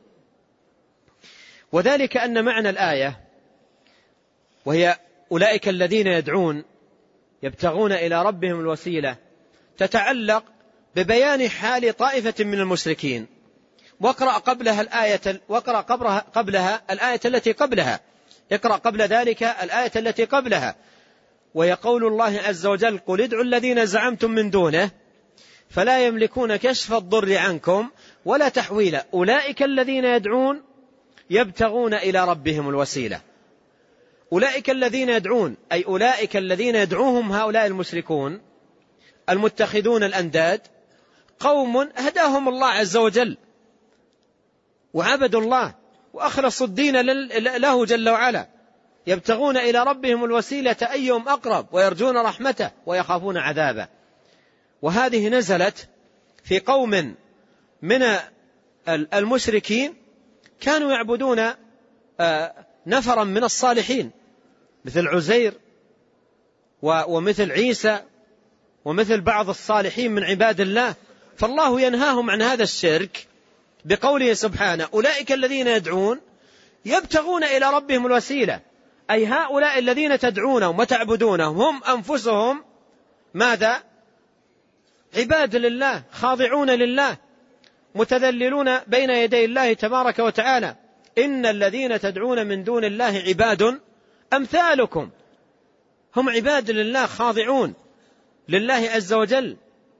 وذلك أن معنى الآية وهي أولئك الذين يدعون يبتغون إلى ربهم الوسيلة تتعلق ببيان حال طائفة من المشركين. واقرأ قبلها الآية واقرأ قبلها الآية التي قبلها اقرأ قبل ذلك الآية التي قبلها، ويقول الله عز وجل: قل ادعوا الذين زعمتم من دونه فلا يملكون كشف الضر عنكم ولا تحويلا أولئك الذين يدعون يبتغون إلى ربهم الوسيلة. أولئك الذين يدعون أي أولئك الذين يدعوهم هؤلاء المشركون المتخذون الأنداد قوم هداهم الله عز وجل وعبدوا الله وأخلصوا الدين له جل وعلا، يبتغون إلى ربهم الوسيلة أيهم أقرب ويرجون رحمته ويخافون عذابه. وهذه نزلت في قوم من المشركين كانوا يعبدون نفرا من الصالحين مثل عزير ومثل عيسى ومثل بعض الصالحين من عباد الله، فالله ينهاهم عن هذا الشرك بقوله سبحانه: أولئك الذين يدعون يبتغون إلى ربهم الوسيلة، أي هؤلاء الذين تدعونهم وتعبدونهم هم أنفسهم ماذا؟ عباد لله خاضعون لله متذللون بين يدي الله تبارك وتعالى. إن الذين تدعون من دون الله عباد أمثالكم، هم عباد لله خاضعون لله عز وجل،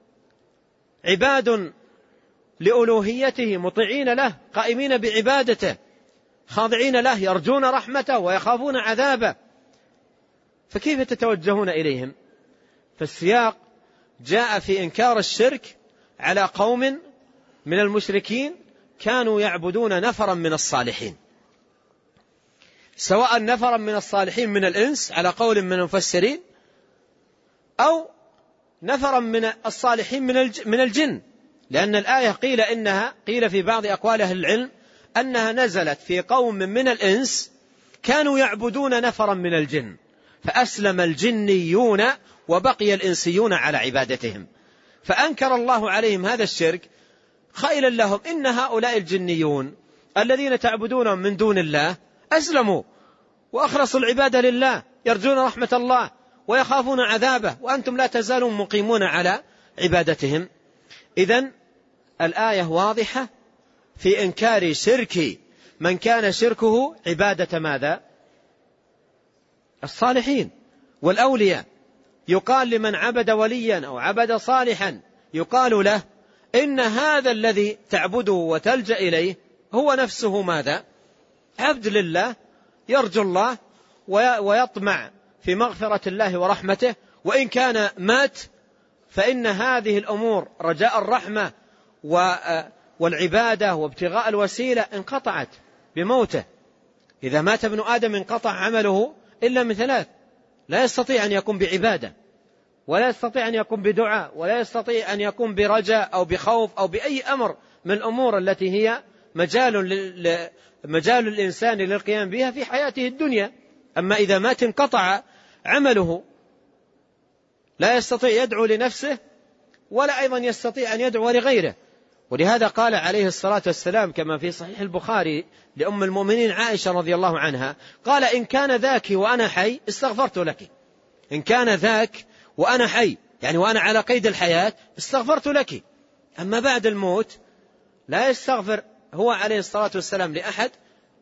عباد لألوهيته مطيعين له قائمين بعبادته خاضعين له يرجون رحمته ويخافون عذابه، فكيف تتوجهون إليهم؟ فالسياق جاء في إنكار الشرك على قوم من المشركين كانوا يعبدون نفرا من الصالحين، سواء نفرا من الصالحين من الإنس على قول من المفسرين أو نفرا من الصالحين من الجن، لأن الآية قيل إنها قيل في بعض أقوال أهل العلم أنها نزلت في قوم من الإنس كانوا يعبدون نفرا من الجن فأسلم الجنيون وبقي الإنسيون على عبادتهم، فأنكر الله عليهم هذا الشرك قائلا لهم: إن هؤلاء الجنيون الذين تعبدونهم من دون الله أسلموا وأخلصوا العبادة لله يرجون رحمة الله ويخافون عذابه، وأنتم لا تزالون مقيمون على عبادتهم. إذن الآية واضحة في إنكار شرك من كان شركه عبادة ماذا؟ الصالحين والأولياء. يقال لمن عبد وليا أو عبد صالحا يقال له إن هذا الذي تعبده وتلجأ إليه هو نفسه ماذا؟ عبد لله يرجو الله ويطمع في مغفرة الله ورحمته، وإن كان مات فإن هذه الأمور رجاء الرحمة والعبادة وابتغاء الوسيلة انقطعت بموته. إذا مات ابن آدم انقطع عمله إلا من ثلاث: لا يستطيع أن يكون بعبادة، ولا يستطيع أن يكون بدعاء، ولا يستطيع أن يكون برجاء أو بخوف أو بأي أمر من الأمور التي هي مجال مجال الإنسان للقيام بها في حياته الدنيا. أما إذا مات انقطع عمله، لا يستطيع يدعو لنفسه ولا أيضا يستطيع أن يدعو لغيره. ولهذا قال عليه الصلاة والسلام كما في صحيح البخاري لأم المؤمنين عائشة رضي الله عنها، قال: إن كان ذاك وأنا حي استغفرت لك. إن كان ذاك وأنا حي، يعني وأنا على قيد الحياة، استغفرت لك. أما بعد الموت لا يستغفر هو عليه الصلاة والسلام لأحد،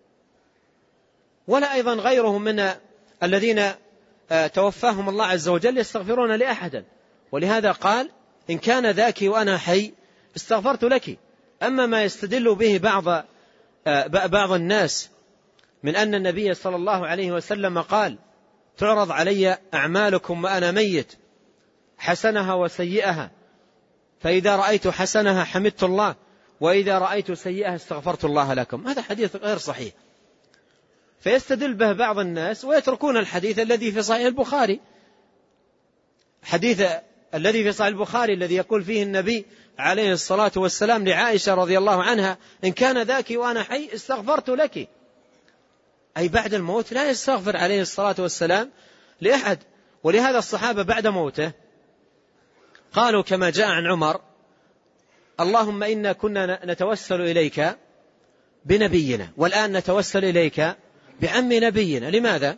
ولا أيضا غيره من الذين توفاهم الله عز وجل يستغفرون لأحد. ولهذا قال: إن كان ذاك وأنا حي استغفرت لك. أما ما يستدل به بعض بعض الناس من أن النبي صلى الله عليه وسلم قال: تعرض علي أعمالكم وأنا ميت، حسنها وسيئها، فإذا رأيت حسنها حمدت الله، وإذا رأيت سيئها استغفرت الله لكم. هذا حديث غير صحيح، فيستدل به بعض الناس ويتركون الحديث الذي في صحيح البخاري، حديث الذي في صحيح البخاري الذي يقول فيه النبي عليه الصلاة والسلام لعائشة رضي الله عنها: إن كان ذاك وأنا حي استغفرت لك. أي بعد الموت لا يستغفر عليه الصلاة والسلام لأحد. ولهذا الصحابة بعد موته قالوا كما جاء عن عمر: اللهم إنا كنا نتوسل إليك بنبينا، والآن نتوسل إليك بعم نبينا. لماذا؟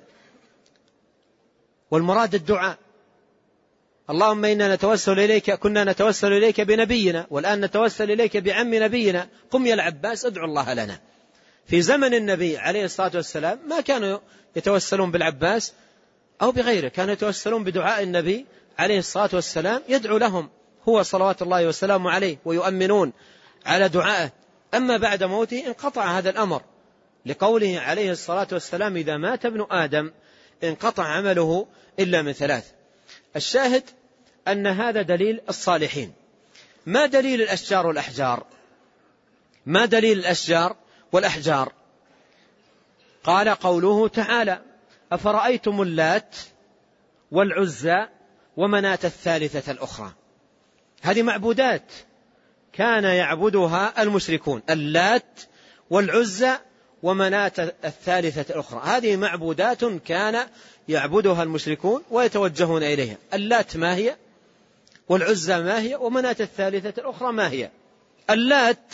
والمراد الدعاء. اللهم إنا نتوسل إليك، كنا نتوسل إليك بنبينا، والآن نتوسل إليك بعم نبينا، قم يا العباس ادعو الله لنا. في زمن النبي عليه الصلاة والسلام ما كانوا يتوسلون بالعباس أو بغيره، كانوا يتوسلون بدعاء النبي عليه الصلاة والسلام يدعو لهم هو صلوات الله وسلامه عليه، ويؤمنون على دعائه. أما بعد موته انقطع هذا الأمر، لقوله عليه الصلاة والسلام: إذا مات ابن آدم انقطع عمله إلا من ثلاث. الشاهد أن هذا دليل الصالحين. ما دليل الأشجار والأحجار؟ ما دليل الأشجار والأحجار؟ قال قوله تعالى: أفرأيتم اللات والعزى ومناة الثالثة الأخرى. هذه معبودات كان يعبدها المشركون، اللات والعزى ومناة الثالثة الأخرى. هذه معبودات كان يعبدها المشركون ويتوجهون إليها. اللات ما هي؟ والعزى ما هي؟ ومناة الثالثة الأخرى ما هي؟ اللات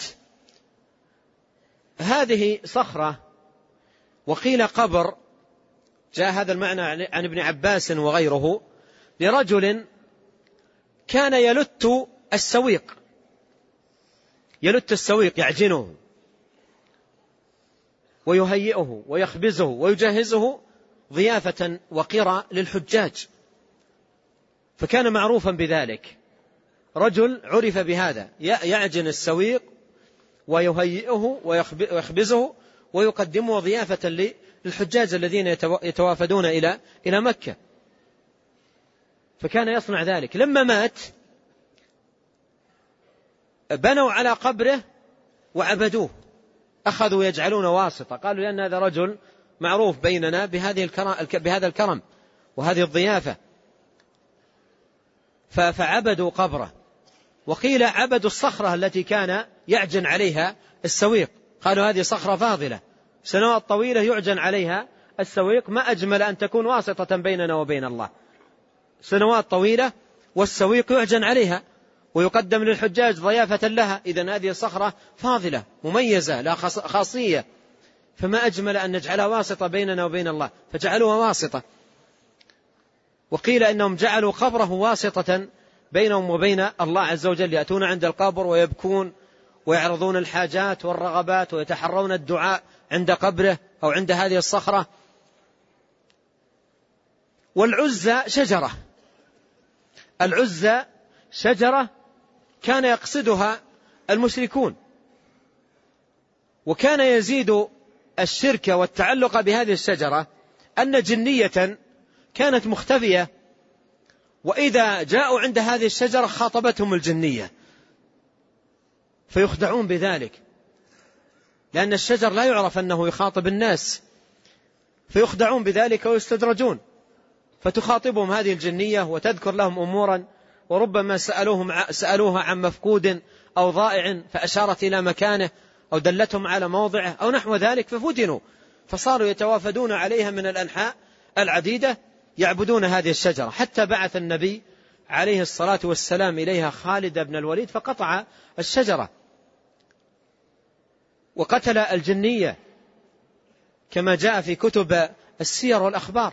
هذه صخرة، وقيل قبر، جاء هذا المعنى عن ابن عباس وغيره، لرجل كان يلت السويق، يلت السويق يعجنه ويهيئه ويخبزه ويجهزه ضيافة وقرى للحجاج، فكان معروفا بذلك. رجل عرف بهذا، يعجن السويق ويهيئه ويخبزه ويقدمه ضيافة للحجاج الذين يتوافدون إلى إلى مكة، فكان يصنع ذلك. لما مات بنوا على قبره وعبدوه، أخذوا يجعلون واسطة، قالوا لأن هذا رجل معروف بيننا بهذه الكرم بهذا الكرم وهذه الضيافة، فعبدوا قبره. وقيل عبدوا الصخرة التي كان يعجن عليها السويق، قالوا هذه صخرة فاضلة سنوات طويلة يعجن عليها السويق، ما أجمل أن تكون واسطة بيننا وبين الله، سنوات طويلة والسويق يعجن عليها ويقدم للحجاج ضيافة لها، إذن هذه الصخرة فاضلة مميزة لا خاصية، فما أجمل أن نجعلها واسطة بيننا وبين الله، فجعلوها واسطة. وقيل إنهم جعلوا قبره واسطة بينهم وبين الله عز وجل، يأتون عند القبر ويبكون ويعرضون الحاجات والرغبات ويتحرون الدعاء عند قبره أو عند هذه الصخرة. والعزى شجرة، العزى شجرة كان يقصدها المشركون، وكان يزيد الشرك والتعلق بهذه الشجرة أن جنية كانت مختفية، وإذا جاءوا عند هذه الشجرة خاطبتهم الجنية فيخدعون بذلك، لأن الشجر لا يعرف أنه يخاطب الناس، فيخدعون بذلك ويستدرجون، فتخاطبهم هذه الجنية وتذكر لهم أمورا، وربما سألوهم سألوها عن مفقود أو ضائع فأشارت إلى مكانه أو دلتهم على موضعه أو نحو ذلك، ففتنوا فصاروا يتوافدون عليها من الأنحاء العديدة يعبدون هذه الشجرة، حتى بعث النبي عليه الصلاة والسلام إليها خالد بن الوليد فقطع الشجرة وقتل الجنية كما جاء في كتب السير والأخبار.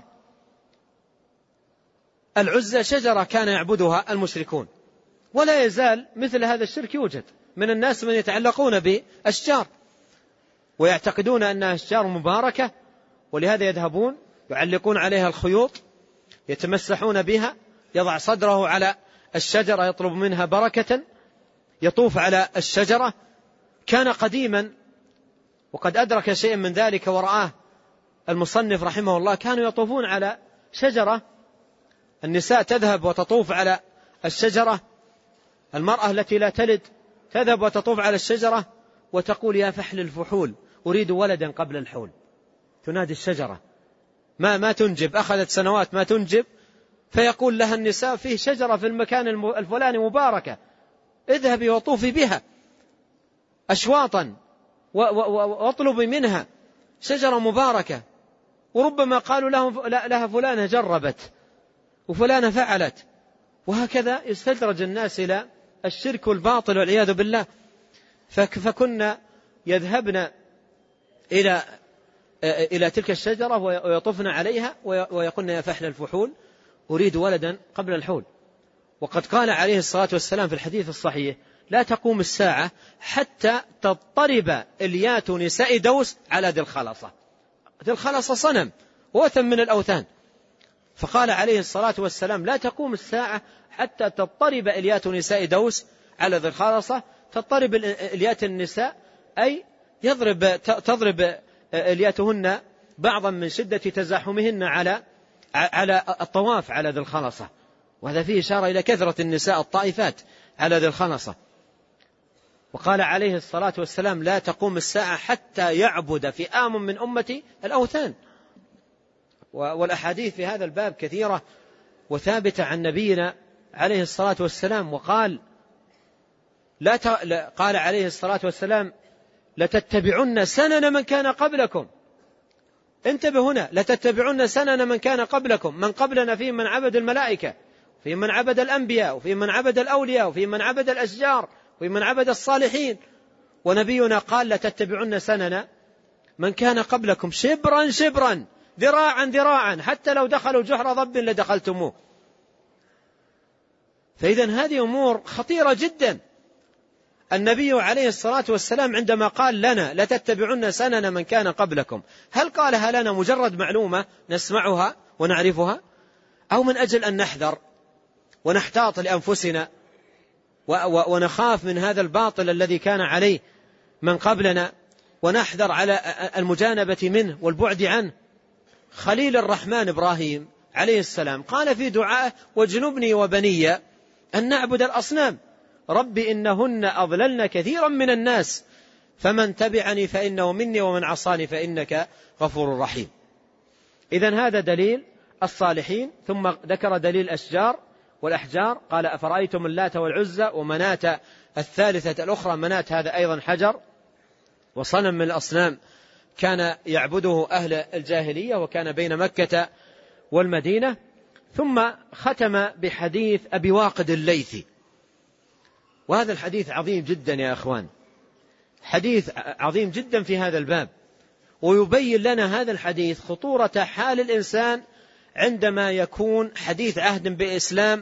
العزى شجرة كان يعبدها المشركون، ولا يزال مثل هذا الشرك يوجد من الناس من يتعلقون بأشجار ويعتقدون أنها أشجار مباركة، ولهذا يذهبون يعلقون عليها الخيوط يتمسحون بها، يضع صدره على الشجرة يطلب منها بركة، يطوف على الشجرة. كان قديما وقد أدرك شيء من ذلك ورآه المصنف رحمه الله، كانوا يطوفون على شجرة، النساء تذهب وتطوف على الشجرة، المرأة التي لا تلد تذهب وتطوف على الشجرة وتقول يا فحل الفحول أريد ولدا قبل الحول، تنادي الشجرة ما ما تنجب، أخذت سنوات ما تنجب، فيقول لها النساء فيه شجرة في المكان الفلاني مباركة اذهبي وطوفي بها أشواطا واطلبي منها، شجرة مباركة. وربما قالوا لهم لها فلانة جربت وفلانة فعلت، وهكذا يستدرج الناس إلى الشرك والباطل والعياذ بالله. فكنا يذهبن إلى إلى تلك الشجرة ويطفن عليها ويقولن يا فحل الفحول أريد ولدا قبل الحول. وقد قال عليه الصلاة والسلام في الحديث الصحيح لا تقوم الساعة حتى تضطرب إليات نساء دوس على ذي الخلصة. ذي الخلصة صنم وثن من الأوثان، فقال عليه الصلاة والسلام لا تقوم الساعة حتى تضطرب إليات نساء دوس على ذي الخلصة. تضطرب إليات النساء أي يضرب تضرب إلياتهن بعضا من شدة تزاحمهن على على الطواف على ذي الخلصة، وهذا فيه إشارة إلى كثرة النساء الطائفات على ذي الخلصة. وقال عليه الصلاة والسلام لا تقوم الساعة حتى يعبد فئام من أمتي الأوثان. والأحاديث في هذا الباب كثيرة وثابتة عن نبينا عليه الصلاة والسلام. وقال لا ت... قال عليه الصلاة والسلام لتتبعن سنن من كان قبلكم. انتبه هنا، لتتبعن سنن من كان قبلكم، من قبلنا في من عبد الملائكة، في من عبد الأنبياء، وفي من عبد الأولياء، وفي من عبد الأشجار، وفي من عبد الصالحين. ونبينا قال لتتبعن سنن من كان قبلكم شبرا شبرا ذراعا ذراعا حتى لو دخلوا جحر ضب لدخلتموه. فإذن هذه أمور خطيرة جدا. النبي عليه الصلاة والسلام عندما قال لنا لتتبعن سنن من كان قبلكم، هل قالها لنا مجرد معلومة نسمعها ونعرفها، أو من أجل أن نحذر ونحتاط لأنفسنا ونخاف من هذا الباطل الذي كان عليه من قبلنا ونحذر على المجانبة منه والبعد عنه؟ خليل الرحمن إبراهيم عليه السلام قال في دعائه واجنبني وبني أن نعبد الأصنام رب إنهن أضللن كثيرا من الناس فمن تبعني فإنه مني ومن عصاني فإنك غفور رحيم. إذن هذا دليل الصالحين. ثم ذكر دليل الأشجار والأحجار، قال أفرأيتم اللات والعزى ومناة الثالثة الأخرى. مناة هذا أيضا حجر وصنم من الأصنام كان يعبده أهل الجاهلية، وكان بين مكة والمدينة. ثم ختم بحديث أبي واقد الليثي، وهذا الحديث عظيم جدا يا أخوان، حديث عظيم جدا في هذا الباب، ويبين لنا هذا الحديث خطورة حال الإنسان عندما يكون حديث عهد بالإسلام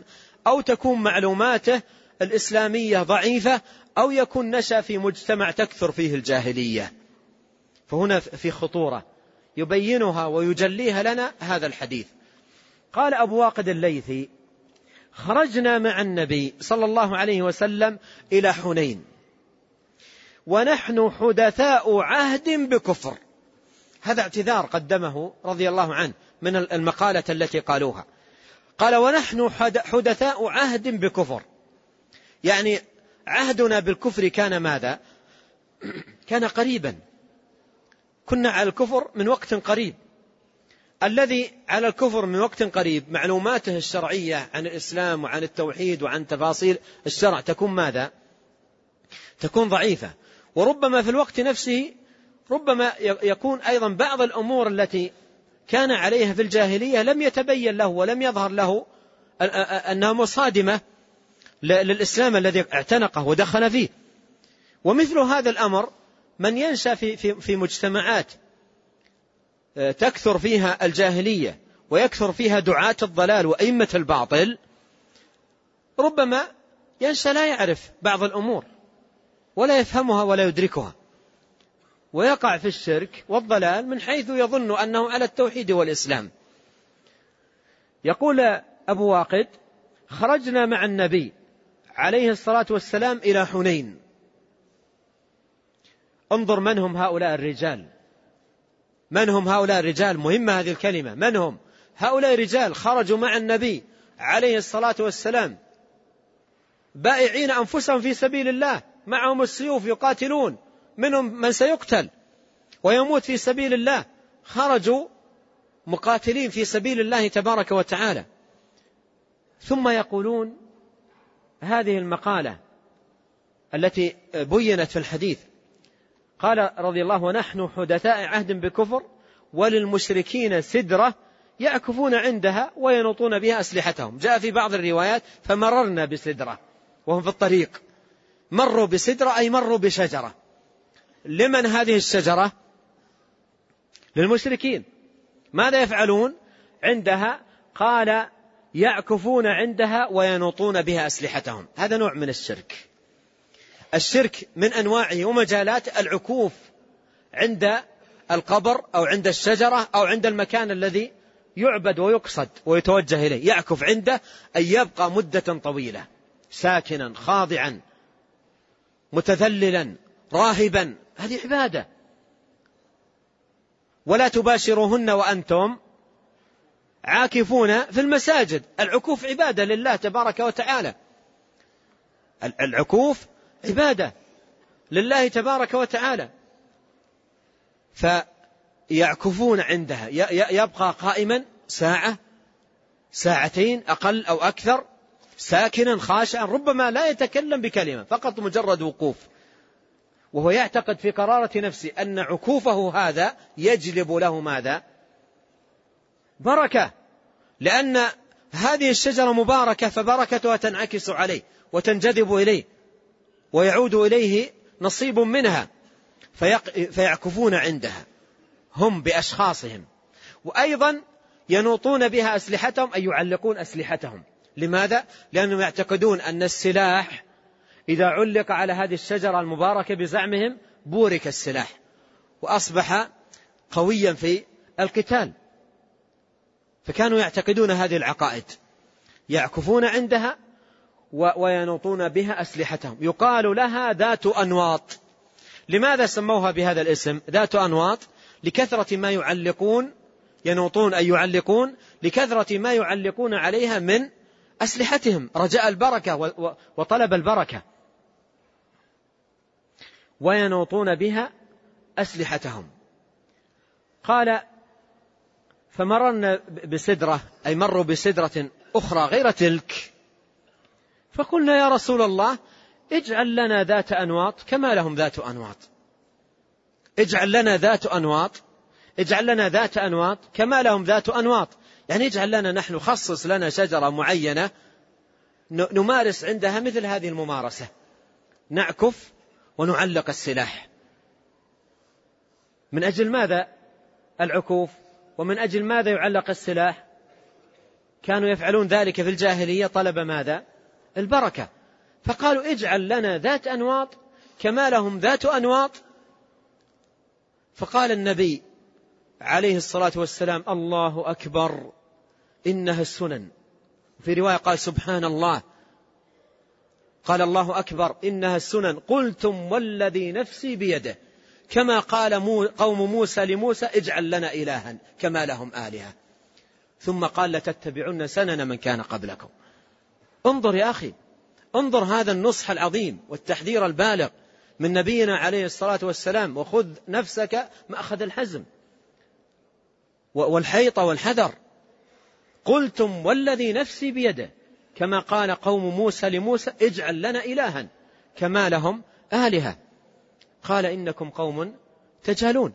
أو تكون معلوماته الإسلامية ضعيفة، أو يكون نشأ في مجتمع تكثر فيه الجاهلية. فهنا في خطورة يبينها ويجليها لنا هذا الحديث. قال أبو واقد الليثي: خرجنا مع النبي صلى الله عليه وسلم إلى حنين ونحن حدثاء عهد بكفر. هذا اعتذار قدمه رضي الله عنه من المقالة التي قالوها. قال: ونحن حدثاء عهد بكفر، يعني عهدنا بالكفر كان ماذا؟ كان قريبا، كنا على الكفر من وقت قريب. الذي على الكفر من وقت قريب معلوماته الشرعية عن الإسلام وعن التوحيد وعن تفاصيل الشرع تكون ماذا؟ تكون ضعيفة. وربما في الوقت نفسه ربما يكون أيضا بعض الأمور التي كان عليها في الجاهلية لم يتبين له ولم يظهر له أنها مصادمة للإسلام الذي اعتنقه ودخل فيه. ومثل هذا الأمر من ينشأ في, في, في مجتمعات تكثر فيها الجاهلية ويكثر فيها دعاة الضلال وأئمة الباطل، ربما ينشأ لا يعرف بعض الأمور ولا يفهمها ولا يدركها، ويقع في الشرك والضلال من حيث يظن أنه على التوحيد والإسلام. يقول أبو واقد: خرجنا مع النبي عليه الصلاة والسلام إلى حنين. انظر من هم هؤلاء الرجال، من هم هؤلاء الرجال؟ مهمة هذه الكلمة. من هم هؤلاء الرجال؟ خرجوا مع النبي عليه الصلاة والسلام بائعين أنفسهم في سبيل الله، معهم السيوف يقاتلون، منهم من سيقتل ويموت في سبيل الله. خرجوا مقاتلين في سبيل الله تبارك وتعالى. ثم يقولون هذه المقالة التي بينت في الحديث. قال رضي الله: ونحن حدثاء عهد بكفر وللمشركين سدرة يعكفون عندها وينطون بها أسلحتهم. جاء في بعض الروايات: فمررنا بسدرة، وهم في الطريق. مروا بسدرة أي مروا بشجرة. لمن هذه الشجرة؟ للمشركين. ماذا يفعلون عندها؟ قال: يعكفون عندها وينطون بها أسلحتهم. هذا نوع من الشرك. الشرك من أنواعه ومجالات العكوف عند القبر أو عند الشجرة أو عند المكان الذي يعبد ويقصد ويتوجه إليه. يعكف عنده أن يبقى مدة طويلة ساكنا خاضعا متذللا راهبا. هذه عبادة. ولا تباشروهن وأنتم عاكفون في المساجد. العكوف عبادة لله تبارك وتعالى. العكوف عبادة لله تبارك وتعالى. فيعكفون عندها، يبقى قائما ساعة ساعتين أقل أو أكثر، ساكنا خاشعا، ربما لا يتكلم بكلمة، فقط مجرد وقوف، وهو يعتقد في قرارة نفسه أن عكوفه هذا يجلب له ماذا؟ بركة، لأن هذه الشجرة مباركة فبركتها تنعكس عليه وتنجذب إليه ويعود إليه نصيب منها، فيعكفون عندها هم بأشخاصهم. وأيضا ينوطون بها أسلحتهم، أي يعلقون أسلحتهم. لماذا؟ لأنهم يعتقدون أن السلاح إذا علق على هذه الشجرة المباركة بزعمهم بورك السلاح وأصبح قويا في القتال. فكانوا يعتقدون هذه العقائد، يعكفون عندها وينوطون بها أسلحتهم. يقال لها ذات أنواط. لماذا سموها بهذا الاسم ذات أنواط؟ لكثرة ما يعلقون، ينوطون أي يعلقون، لكثرة ما يعلقون عليها من أسلحتهم رجاء البركة وطلب البركة. وينوطون بها أسلحتهم. قال: فمررنا بسدرة، أي مروا بسدرة أخرى غير تلك، فقلنا يا رسول الله اجعل لنا ذات أنواط كما لهم ذات أنواط. اجعل لنا ذات أنواط، اجعل لنا ذات أنواط كما لهم ذات أنواط. يعني اجعل لنا نحن، خصص لنا شجرة معينة نمارس عندها مثل هذه الممارسة، نعكف ونعلق السلاح. من أجل ماذا العكوف؟ ومن أجل ماذا يعلق السلاح؟ كانوا يفعلون ذلك في الجاهلية، طلب ماذا؟ البركة. فقالوا اجعل لنا ذات أنواط كما لهم ذات أنواط. فقال النبي عليه الصلاة والسلام الله أكبر إنها السنن. في رواية قال سبحان الله، قال الله أكبر إنها السنن. قلتم والذي نفسي بيده، كما قال قوم موسى لموسى اجعل لنا إلها كما لهم آلهة. ثم قال لتتبعن سنن من كان قبلكم. انظر يا أخي، انظر هذا النصح العظيم والتحذير البالغ من نبينا عليه الصلاة والسلام. وخذ نفسك مأخذ الحزم والحيطة والحذر. قلتم والذي نفسي بيده، كما قال قوم موسى لموسى اجعل لنا إلها كما لهم آلهة. قال إنكم قوم تجهلون،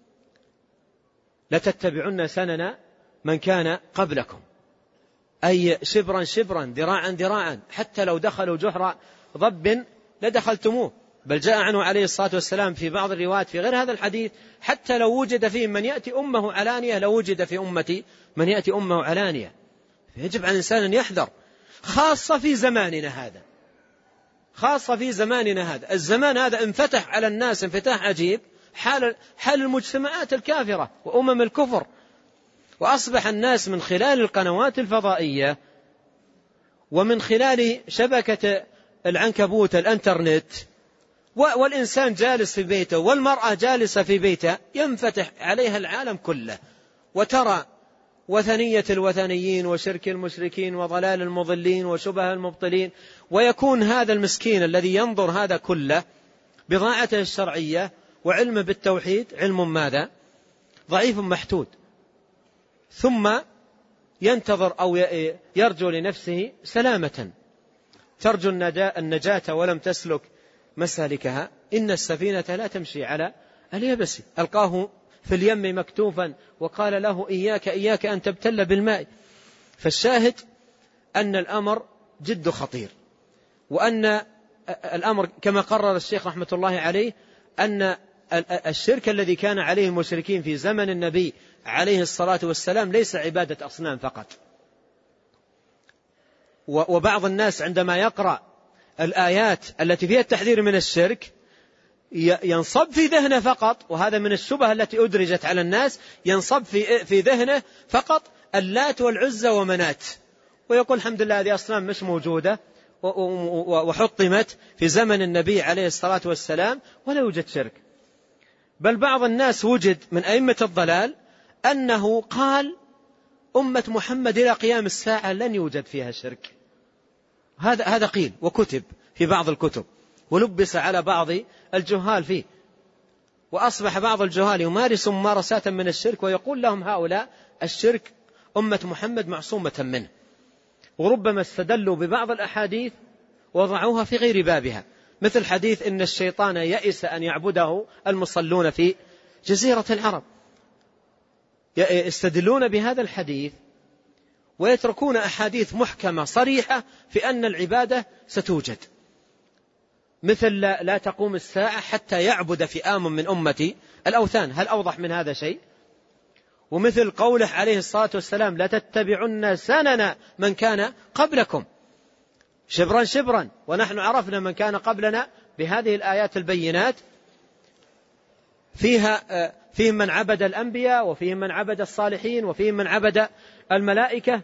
لتتبعن سنن من كان قبلكم، أي شبرا شبرا ذراعا ذراعا، حتى لو دخلوا جحر ضب لدخلتموه. بل جاء عنه عليه الصلاة والسلام في بعض الروايات في غير هذا الحديث حتى لو وجد فيه من يأتي أمه علانية لو وجد في أمتي من يأتي أمه علانية. يجب على الإنسان أن يحذر، خاصة في زماننا هذا، خاصة في زماننا هذا. الزمان هذا انفتح على الناس انفتاح عجيب، حال, حال المجتمعات الكافرة وأمم الكفر، وأصبح الناس من خلال القنوات الفضائية ومن خلال شبكة العنكبوت الانترنت، والإنسان جالس في بيته والمرأة جالسة في بيته، ينفتح عليها العالم كله، وترى وثنية الوثنيين وشرك المشركين وضلال المضلين وشبه المبطلين. ويكون هذا المسكين الذي ينظر هذا كله بضاعته الشرعية وعلمه بالتوحيد علم ماذا؟ ضعيف محتود. ثم ينتظر أو يرجو لنفسه سلامة، ترجو النجاة ولم تسلك مسالكها. إن السفينة لا تمشي على اليبس، ألقاه في اليم مكتوفا وقال له إياك إياك أن تبتل بالماء. فالشاهد أن الأمر جد خطير، وأن الأمر كما قرر الشيخ رحمة الله عليه أن الشرك الذي كان عليه المشركين في زمن النبي عليه الصلاة والسلام ليس عبادة أصنام فقط. وبعض الناس عندما يقرأ الآيات التي فيها التحذير من الشرك ينصب في ذهنه فقط، وهذا من الشبهة التي أدرجت على الناس، ينصب في في ذهنه فقط اللات والعزى ومنات، ويقول الحمد لله هذه أصنام مش موجودة وحطمت في زمن النبي عليه الصلاة والسلام ولا يوجد شرك. بل بعض الناس وجد من أئمة الضلال أنه قال أمة محمد إلى قيام الساعة لن يوجد فيها شرك. هذا هذا قيل وكتب في بعض الكتب ولبس على بعض الجهال فيه، وأصبح بعض الجهال يمارس ممارسات من الشرك ويقول لهم هؤلاء الشرك أمة محمد معصومة منه، وربما استدلوا ببعض الأحاديث وضعوها في غير بابها، مثل حديث إن الشيطان يئس أن يعبده المصلون في جزيرة العرب. يستدلون بهذا الحديث ويتركون أحاديث محكمة صريحة في أن العبادة ستوجد، مثل لا, لا تقوم الساعة حتى يعبد فئام من أمتي الأوثان. هل أوضح من هذا شيء؟ ومثل قوله عليه الصلاة والسلام لا تتبعن سنن من كان قبلكم شبرا شبرا، ونحن عرفنا من كان قبلنا بهذه الآيات البينات، فيها فيهم من عبد الأنبياء وفيهم من عبد الصالحين وفيهم من عبد الملائكة.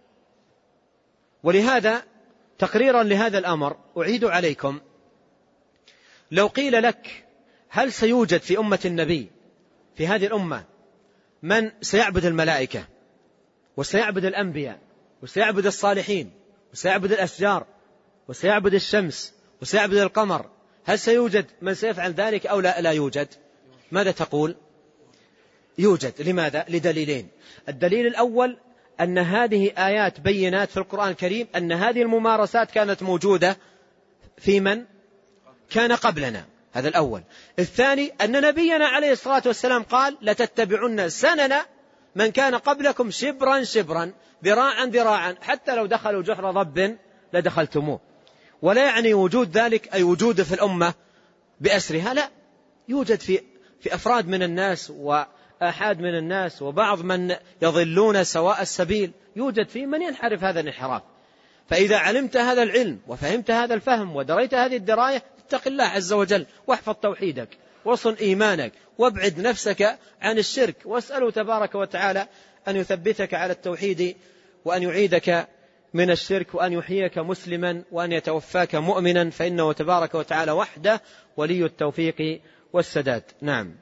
ولهذا تقريرا لهذا الأمر أعيد عليكم، لو قيل لك هل سيوجد في أمة النبي في هذه الأمة من سيعبد الملائكة وسيعبد الأنبياء وسيعبد الصالحين وسيعبد الأشجار وسيعبد الشمس وسيعبد القمر، هل سيوجد من سيفعل ذلك أو لا, لا يوجد؟ ماذا تقول؟ يوجد. لماذا؟ لدليلين. الدليل الأول أن هذه آيات بينات في القرآن الكريم أن هذه الممارسات كانت موجودة في من كان قبلنا، هذا الأول. الثاني أن نبينا عليه الصلاة والسلام قال لتتبعن سنن من كان قبلكم شبرا شبرا ذراعا ذراعا، حتى لو دخلوا جحر ضب لدخلتموه. ولا يعني وجود ذلك أي وجود في الأمة بأسرها، لا، يوجد في في أفراد من الناس آحاد من الناس وبعض من يضلون سواء السبيل، يوجد فيه من ينحرف هذا الانحراف. فإذا علمت هذا العلم وفهمت هذا الفهم ودريت هذه الدراية، اتق الله عز وجل واحفظ توحيدك وصن إيمانك وابعد نفسك عن الشرك، واسأله تبارك وتعالى أن يثبتك على التوحيد وأن يعيدك من الشرك وأن يحييك مسلما وأن يتوفاك مؤمنا، فإنه تبارك وتعالى وحده ولي التوفيق والسداد. نعم.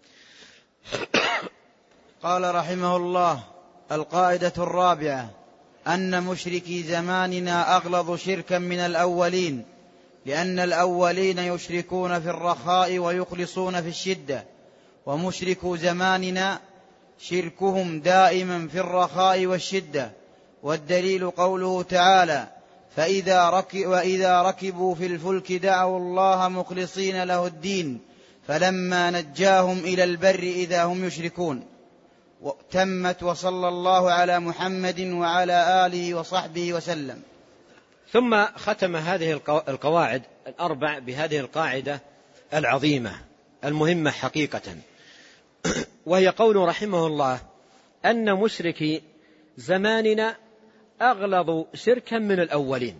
قال رحمه الله: القاعدة الرابعة أن مشركي زماننا أغلظ شركا من الأولين، لأن الأولين يشركون في الرخاء ويخلصون في الشدة، ومشركو زماننا شركهم دائما في الرخاء والشدة. والدليل قوله تعالى: فإذا ركب وإذا ركبوا في الفلك دعوا الله مخلصين له الدين فلما نجاهم إلى البر إذا هم يشركون. تمت، وصلى الله على محمد وعلى آله وصحبه وسلم. ثم ختم هذه القواعد الأربع بهذه القاعدة العظيمة المهمة حقيقة، وهي قول رحمه الله: أن مشركي زماننا أغلظ شركا من الأولين.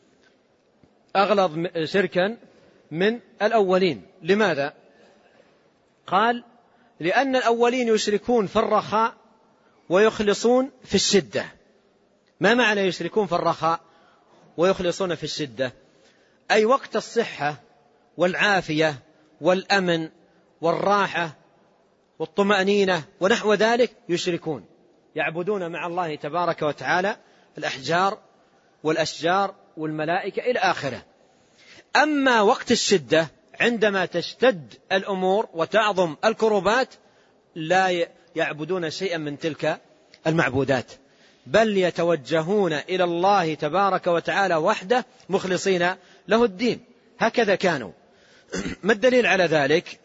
أغلظ شركا من الأولين. لماذا؟ قال: لأن الأولين يشركون في الرخاء ويخلصون في الشدة. ما معنى يشركون في الرخاء ويخلصون في الشدة؟ أي وقت الصحة والعافية والأمن والراحة والطمأنينة ونحو ذلك يشركون، يعبدون مع الله تبارك وتعالى الأحجار والأشجار والملائكة إلى آخره. أما وقت الشدة عندما تشتد الأمور وتعظم الكربات لا يعبدون شيئا من تلك المعبودات، بل يتوجهون إلى الله تبارك وتعالى وحده مخلصين له الدين. هكذا كانوا. ما الدليل على ذلك؟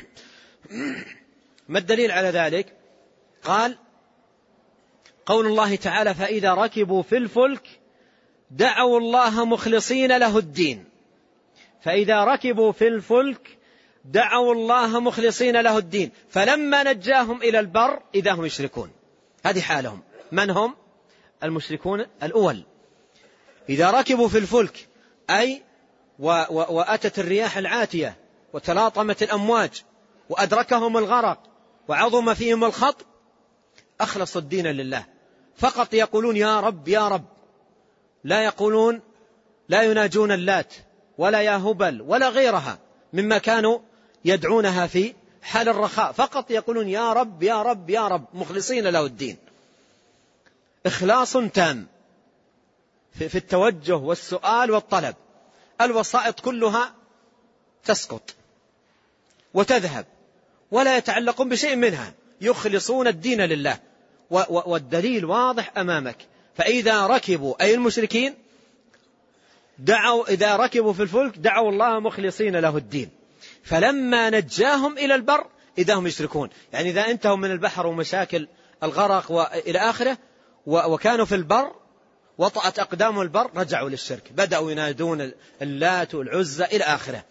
ما الدليل على ذلك؟ قال: قول الله تعالى: فإذا ركبوا في الفلك دعوا الله مخلصين له الدين. فإذا ركبوا في الفلك دعوا الله مخلصين له الدين فلما نجاهم إلى البر إذا هم يشركون. هذه حالهم. من هم؟ المشركون الأول. إذا ركبوا في الفلك أي و و وأتت الرياح العاتية وتلاطمت الأمواج وأدركهم الغرق وعظم فيهم الخطب، أخلصوا الدين لله، فقط يقولون يا رب يا رب، لا يقولون، لا يناجون اللات ولا يا هبل ولا غيرها مما كانوا يدعونها في حال الرخاء، فقط يقولون يا رب يا رب يا رب مخلصين له الدين. إخلاص تام في التوجه والسؤال والطلب. الوسائط كلها تسقط وتذهب ولا يتعلقون بشيء منها، يخلصون الدين لله. والدليل واضح أمامك. فإذا ركبوا أي المشركين دعوا، إذا ركبوا في الفلك دعوا الله مخلصين له الدين فلما نجاهم إلى البر إذا هم يشركون. يعني إذا انتهوا من البحر ومشاكل الغرق وإلى آخره وكانوا في البر وطأت أقدامهم البر رجعوا للشرك، بدأوا ينادون اللات والعزى إلى آخره.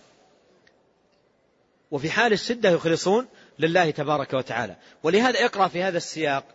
وفي حال الشدة يخلصون لله تبارك وتعالى. ولهذا اقرأ في هذا السياق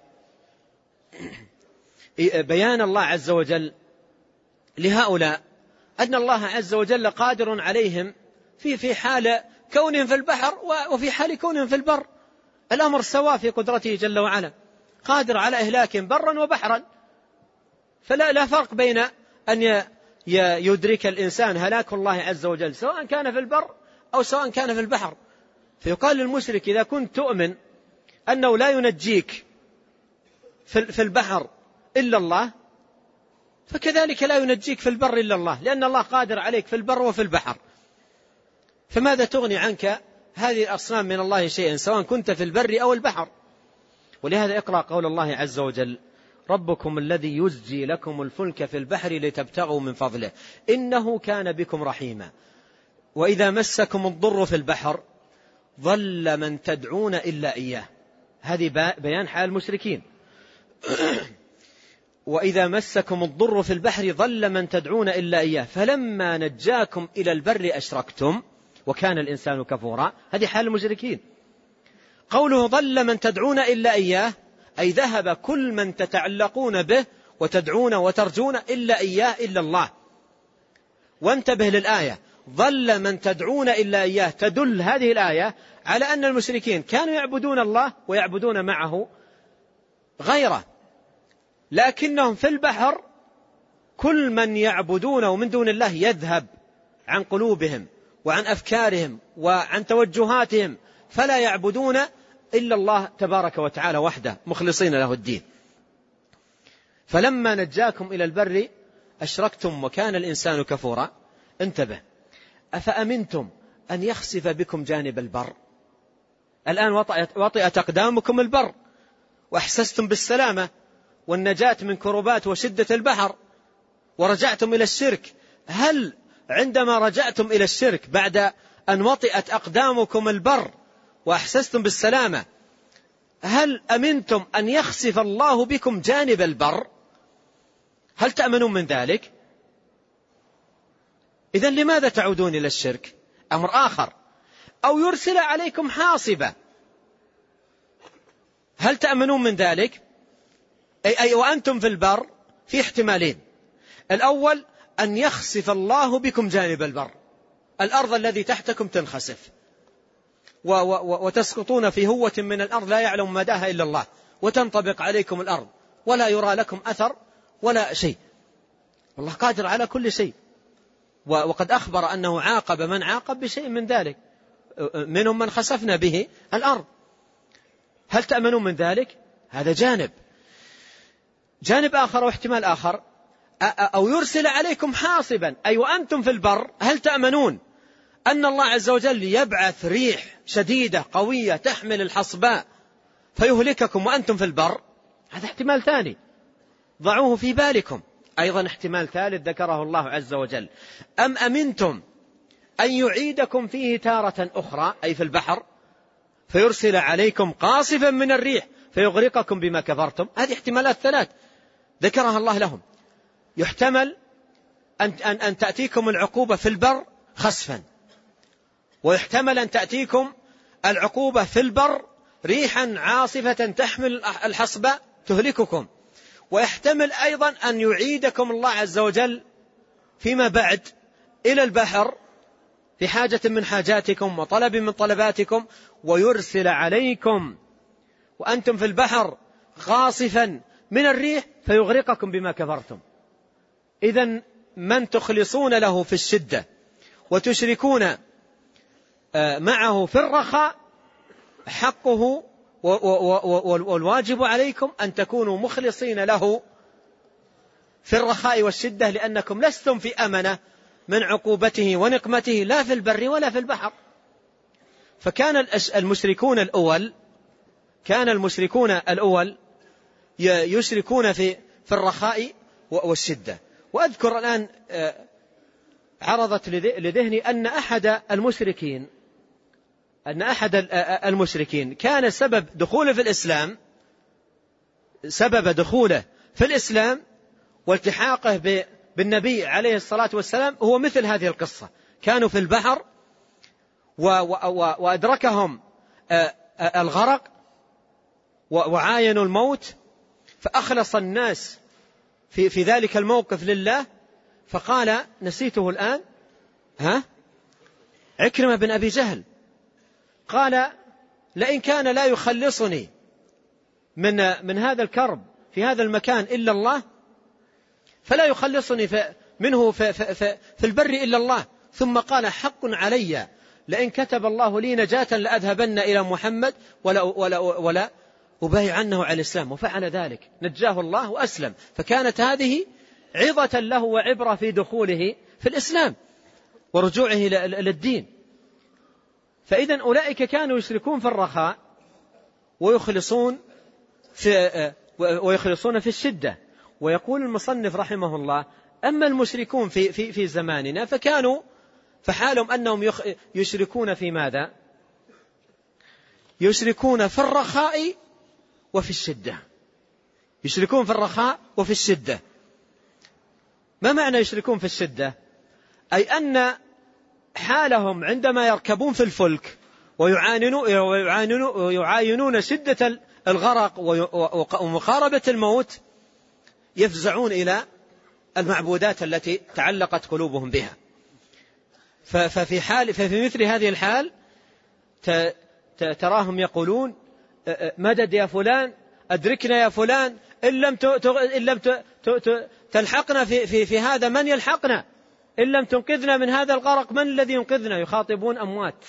بيان الله عز وجل لهؤلاء أن الله عز وجل قادر عليهم في في حال كونهم في البحر وفي حال كونهم في البر، الأمر سواء في قدرته جل وعلا، قادر على إهلاكهم برا وبحرا. فلا لا فرق بين أن يدرك الإنسان هلاك الله عز وجل سواء كان في البر أو سواء كان في البحر. فيقال للمشرك: إذا كنت تؤمن أنه لا ينجيك في البحر إلا الله فكذلك لا ينجيك في البر إلا الله، لأن الله قادر عليك في البر وفي البحر. فماذا تغني عنك هذه الأصنام من الله شيئا سواء كنت في البر أو البحر؟ ولهذا اقرأ قول الله عز وجل: ربكم الذي يزجي لكم الفلك في البحر لتبتغوا من فضله إنه كان بكم رحيما وإذا مسكم الضر في البحر ظل من تدعون إلا إياه. هذه بيان حال المشركين. وإذا مسكم الضر في البحر ظل من تدعون إلا إياه فلما نجاكم إلى البر أشركتم وكان الإنسان كفورا. هذه حال المشركين. قوله ضل من تدعون إلا إياه أي ذهب كل من تتعلقون به وتدعون وترجون إلا إياه إلا الله. وانتبه للآية، ضل من تدعون إلا إياه، تدل هذه الآية على أن المشركين كانوا يعبدون الله ويعبدون معه غيره، لكنهم في البحر كل من يعبدونه من دون الله يذهب عن قلوبهم وعن أفكارهم وعن توجهاتهم، فلا يعبدون إلا الله تبارك وتعالى وحده مخلصين له الدين. فلما نجاكم إلى البر أشركتم وكان الإنسان كفورا. انتبه، أفأمنتم أن يخسف بكم جانب البر؟ الآن وطئت أقدامكم البر وأحسستم بالسلامة والنجاة من كربات وشدة البحر ورجعتم إلى الشرك. هل عندما رجعتم إلى الشرك بعد أن وطئت أقدامكم البر وأحسستم بالسلامة، هل أمنتم أن يخسف الله بكم جانب البر؟ هل تأمنون من ذلك؟ إذن لماذا تعودون إلى الشرك؟ أمر آخر، أو يرسل عليكم حاصبا، هل تأمنون من ذلك؟ أي, أي وأنتم في البر في احتمالين. الأول أن يخسف الله بكم جانب البر، الأرض الذي تحتكم تنخسف و و وتسقطون في هوة من الأرض لا يعلم مداها إلا الله، وتنطبق عليكم الأرض ولا يرى لكم أثر ولا شيء. الله قادر على كل شيء، وقد أخبر أنه عاقب من عاقب بشيء من ذلك، منهم من خسفنا به الأرض. هل تأمنون من ذلك؟ هذا جانب. جانب آخر واحتمال آخر، أو يرسل عليكم حاصبا، أي وأنتم في البر هل تأمنون أن الله عز وجل يبعث ريح شديدة قوية تحمل الحصباء فيهلككم وأنتم في البر؟ هذا احتمال ثاني، ضعوه في بالكم. أيضا احتمال ثالث ذكره الله عز وجل، أم أمنتم أن يعيدكم فيه تارة أخرى، أي في البحر، فيرسل عليكم قاصفا من الريح فيغرقكم بما كفرتم. هذه احتمالات ثلاث ذكرها الله لهم. يحتمل أن, أن, أن تأتيكم العقوبة في البر خسفا، ويحتمل أن تأتيكم العقوبة في البر ريحا عاصفة تحمل الحصبة تهلككم، ويحتمل أيضا أن يعيدكم الله عز وجل فيما بعد إلى البحر في حاجة من حاجاتكم وطلب من طلباتكم، ويرسل عليكم وأنتم في البحر قاصفا من الريح فيغرقكم بما كفرتم. إذن من تخلصون له في الشدة وتشركون معه في الرخاء حقه والواجب عليكم أن تكونوا مخلصين له في الرخاء والشدة، لأنكم لستم في أمنة من عقوبته ونقمته لا في البر ولا في البحر. فكان المشركون الأول كان المشركون الأول يشركون في في الرخاء والشدة. وأذكر الآن عرضت لذهني أن أحد المشركين أن أحد المشركين كان سبب دخوله في الإسلام سبب دخوله في الإسلام والتحاقه بالنبي عليه الصلاة والسلام هو مثل هذه القصة. كانوا في البحر وأدركهم الغرق وعاينوا الموت، فأخلص الناس في في ذلك الموقف لله، فقال نسيته الآن ها عكرمة بن أبي جهل، قال لئن كان لا يخلصني من من هذا الكرب في هذا المكان إلا الله فلا يخلصني في منه في, في, في, في البر إلا الله. ثم قال حق علي لئن كتب الله لي نجاة لأذهبن إلى محمد ولا, ولا, ولا أبايع عنه على الإسلام، وفعل ذلك نجاه الله وأسلم. فكانت هذه عظة له وعبرة في دخوله في الإسلام ورجوعه للدين. فإذا أولئك كانوا يشركون في الرخاء ويخلصون في ويخلصون في الشدة. ويقول المصنف رحمه الله أما المشركون في في في زماننا فكانوا فحالهم أنهم يشركون في ماذا؟ يشركون في الرخاء وفي الشدة. يشركون في الرخاء وفي الشدة. ما معنى يشركون في الشدة؟ أي أن حالهم عندما يركبون في الفلك ويعاينون شدة الغرق ومقاربة الموت يفزعون إلى المعبودات التي تعلقت قلوبهم بها. ففي حال ففي مثل هذه الحال تراهم يقولون مدد يا فلان، أدركنا يا فلان، إن لم إن لم تلحقنا في في في هذا من يلحقنا، إن لم تنقذنا من هذا الغرق من الذي ينقذنا. يخاطبون أموات،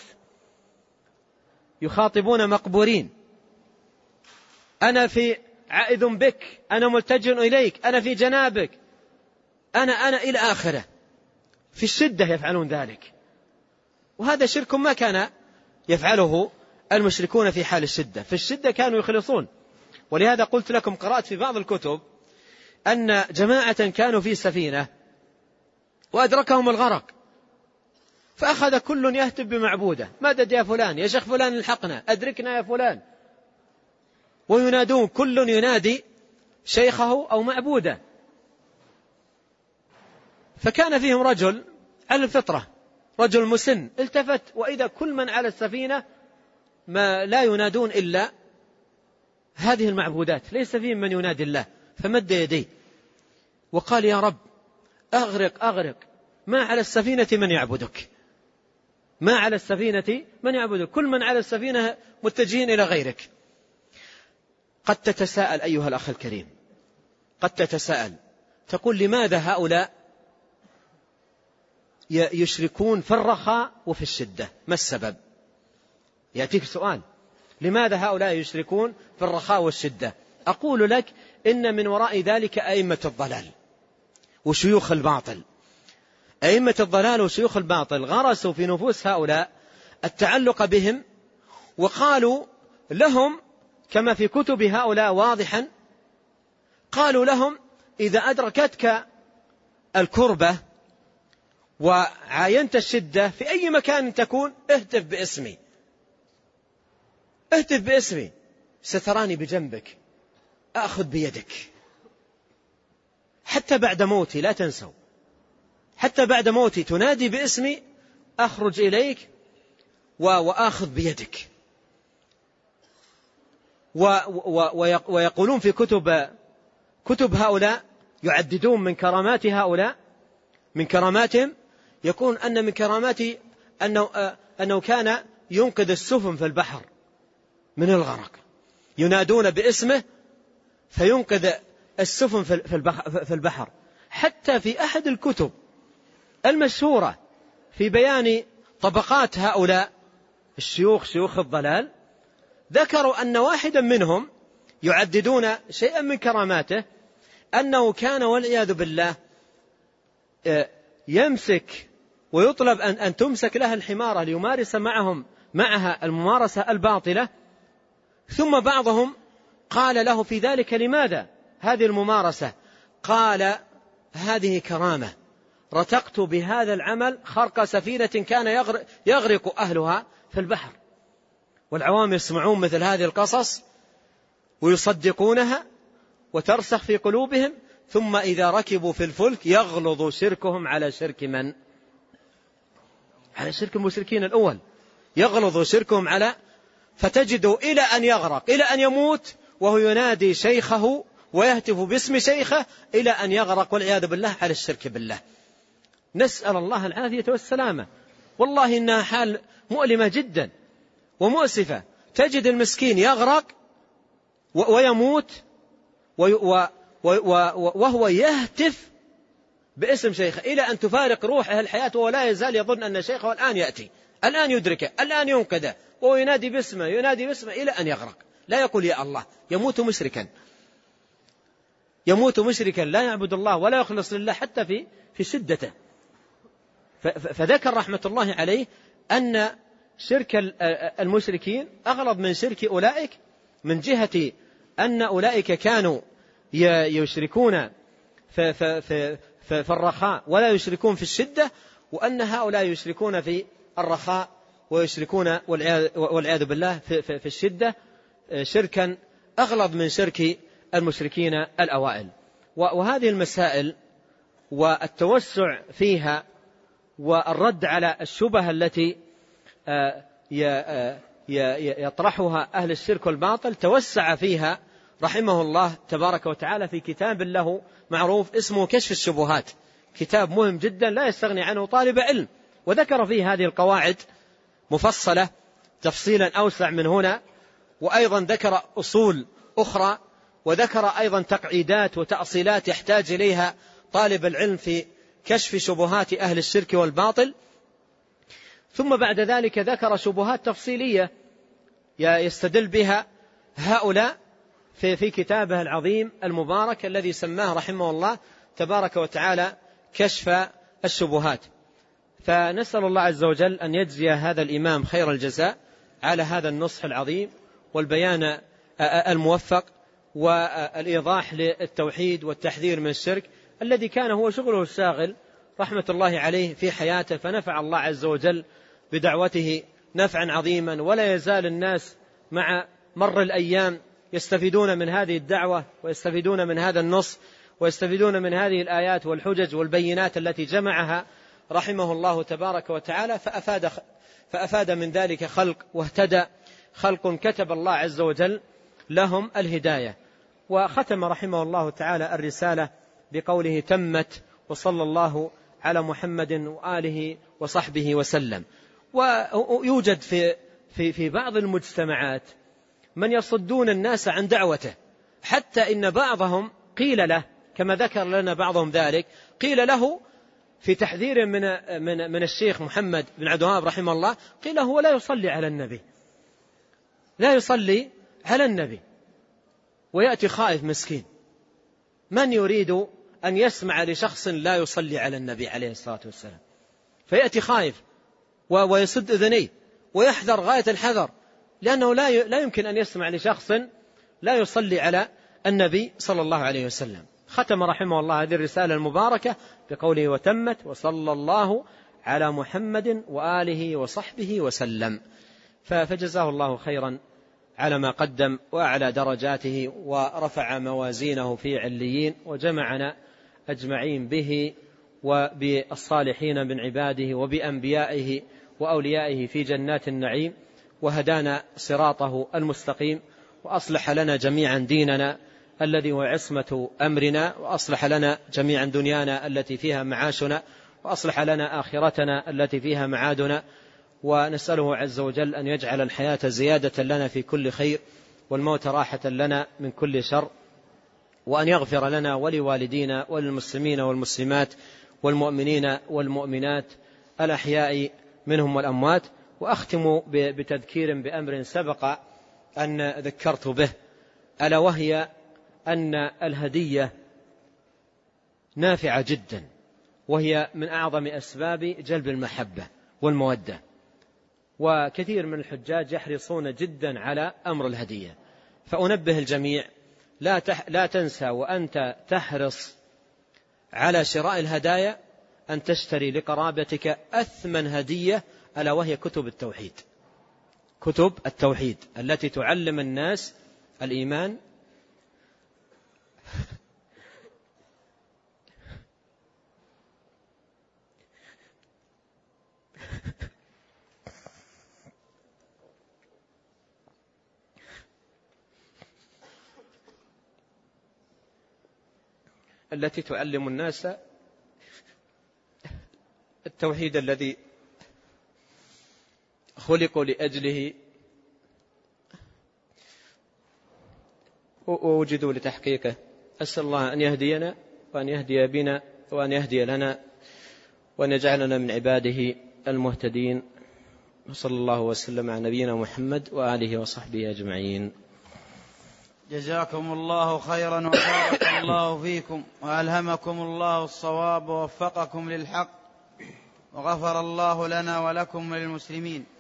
يخاطبون مقبورين. أنا في عائذ بك، أنا ملتجئ إليك، أنا في جنابك، أنا أنا إلى آخره. في الشدة يفعلون ذلك، وهذا شرك ما كان يفعله المشركون في حال الشدة. في الشدة كانوا يخلصون. ولهذا قلت لكم قرأت في بعض الكتب أن جماعة كانوا في سفينة وأدركهم الغرق، فأخذ كل يهتف بمعبوده، مدد يا فلان، يا شيخ فلان الحقنا، أدركنا يا فلان، وينادون كل ينادي شيخه أو معبوده. فكان فيهم رجل على الفطرة، رجل مسن، التفت وإذا كل من على السفينة ما لا ينادون إلا هذه المعبودات، ليس فيهم من ينادي الله. فمد يديه وقال يا رب أغرق أغرق، ما على السفينة من يعبدك، ما على السفينة من يعبدك، كل من على السفينة متجهين إلى غيرك. قد تتساءل أيها الأخ الكريم، قد تتساءل تقول لماذا هؤلاء يشركون في الرخاء وفي الشدة؟ ما السبب؟ يأتيك سؤال، لماذا هؤلاء يشركون في الرخاء والشدة؟ أقول لك إن من وراء ذلك أئمة الضلال وشيوخ الباطل. أئمة الضلال وشيوخ الباطل غرسوا في نفوس هؤلاء التعلق بهم، وقالوا لهم كما في كتب هؤلاء واضحا، قالوا لهم إذا أدركتك الكربة وعاينت الشدة في أي مكان تكون اهتف باسمي، اهتف باسمي، ستراني بجنبك، أخذ بيدك، حتى بعد موتي لا تنسوا، حتى بعد موتي تنادي باسمي، أخرج إليك وأخذ بيدك. ويقولون في كتب كتب هؤلاء، يعددون من كرامات هؤلاء، من كراماتهم يكون أن من كراماته أنه, أنه كان ينقذ السفن في البحر من الغرق، ينادون باسمه فينقذ السفن في البحر. حتى في أحد الكتب المشهورة في بيان طبقات هؤلاء الشيوخ شيوخ الضلال، ذكروا أن واحدا منهم يعددون شيئا من كراماته أنه كان والعياذ بالله يمسك ويطلب أن, أن تمسك له الحمارة ليمارس معهم معها الممارسة الباطلة، ثم بعضهم قال له في ذلك لماذا هذه الممارسة؟ قال هذه كرامة، رتقت بهذا العمل خرق سفينة كان يغرق, يغرق أهلها في البحر. والعوام يسمعون مثل هذه القصص ويصدقونها وترسخ في قلوبهم، ثم إذا ركبوا في الفلك يغلظ شركهم على شرك من؟ على شرك المشركين الأول، يغلظ شركهم على، فتجدوا إلى أن يغرق، إلى أن يموت وهو ينادي شيخه ويهتف باسم شيخه، إلى أن يغرق والعياذ بالله على الشرك بالله. نسأل الله العافية والسلامة. والله إنها حال مؤلمة جدا ومؤسفة، تجد المسكين يغرق ويموت وهو يهتف باسم شيخه، إلى أن تفارق روحه الحياة وهو لا يزال يظن أن شيخه الآن يأتي، الآن يدركه، الآن ينقذه، وهو ينادي باسمه ينادي باسمه إلى أن يغرق، لا يقول يا الله، يموت مشركا، يموت مشركا لا يعبد الله ولا يخلص لله حتى في في شدته. فذكر رحمة الله عليه أن شرك المشركين أغلظ من شرك أولئك، من جهة أن أولئك كانوا يشركون في, في, في, في, في الرخاء ولا يشركون في الشدة، وأن هؤلاء يشركون في الرخاء ويشركون والعياذ بالله في, في, في الشدة شركا أغلظ من شرك المشركين الأوائل. وهذه المسائل والتوسع فيها والرد على الشبهة التي يطرحها أهل الشرك والباطل توسع فيها رحمه الله تبارك وتعالى في كتاب له معروف اسمه كشف الشبهات، كتاب مهم جدا لا يستغني عنه طالب علم، وذكر فيه هذه القواعد مفصلة تفصيلا أوسع من هنا، وأيضا ذكر أصول أخرى، وذكر أيضا تقعيدات وتأصيلات يحتاج إليها طالب العلم في كشف شبهات أهل الشرك والباطل. ثم بعد ذلك ذكر شبهات تفصيلية يستدل بها هؤلاء في, في كتابه العظيم المبارك الذي سماه رحمه الله تبارك وتعالى كشف الشبهات. فنسأل الله عز وجل أن يجزي هذا الإمام خير الجزاء على هذا النصح العظيم والبيان الموفق والإيضاح للتوحيد والتحذير من الشرك الذي كان هو شغله الشاغل رحمة الله عليه في حياته، فنفع الله عز وجل بدعوته نفعا عظيما، ولا يزال الناس مع مر الأيام يستفيدون من هذه الدعوة ويستفيدون من هذا النص ويستفيدون من هذه الآيات والحجج والبينات التي جمعها رحمه الله تبارك وتعالى، فأفاد, فأفاد من ذلك خلق واهتدى خلق كتب الله عز وجل لهم الهداية. وختم رحمه الله تعالى الرسالة بقوله تمت وصلى الله على محمد وآله وصحبه وسلم. ويوجد في, في, في بعض المجتمعات من يصدون الناس عن دعوته، حتى إن بعضهم قيل له كما ذكر لنا بعضهم ذلك، قيل له في تحذير من, من, من الشيخ محمد بن عبد الوهاب رحمه الله، قيل هو لا يصلي على النبي، لا يصلي على النبي، ويأتي خائف مسكين، من يريد أن يسمع لشخص لا يصلي على النبي عليه الصلاة والسلام؟ فيأتي خائف ويسد أذنيه ويحذر غاية الحذر، لأنه لا يمكن أن يسمع لشخص لا يصلي على النبي صلى الله عليه وسلم. ختم رحمه الله هذه الرسالة المباركة بقوله وتمت وصلى الله على محمد وآله وصحبه وسلم. فجزاه الله خيرا على ما قدم وأعلى درجاته ورفع موازينه في عليين، وجمعنا أجمعين به وبالصالحين من عباده وبأنبيائه وأوليائه في جنات النعيم، وهدانا صراطه المستقيم، وأصلح لنا جميعا ديننا الذي هو عصمة أمرنا، وأصلح لنا جميعا دنيانا التي فيها معاشنا، وأصلح لنا آخرتنا التي فيها معادنا. ونسأله عز وجل أن يجعل الحياة زيادة لنا في كل خير، والموت راحة لنا من كل شر، وأن يغفر لنا ولوالدينا وللمسلمين والمسلمات والمؤمنين والمؤمنات الأحياء منهم والأموات. وأختم بتذكير بأمر سبق أن ذكرت به، ألا وهي أن الهدية نافعة جدا، وهي من أعظم أسباب جلب المحبة والمودة، وكثير من الحجاج يحرصون جدا على أمر الهدية. فأنبه الجميع لا, تح لا تنسى وأنت تحرص على شراء الهدايا أن تشتري لقرابتك أثمن هدية، ألا وهي كتب التوحيد، كتب التوحيد التي تعلم الناس الإيمان التي تعلم الناس التوحيد الذي خلقوا لأجله ووجدوا لتحقيقه. أسأل الله أن يهدينا وأن يهدي بنا وأن يهدي لنا وأن يجعلنا من عباده المهتدين. وصلى الله وسلم على نبينا محمد وآله وصحبه أجمعين. جزاكم الله خيرا وبارك الله فيكم وألهمكم الله الصواب ووفقكم للحق، وغفر الله لنا ولكم وللمسلمين.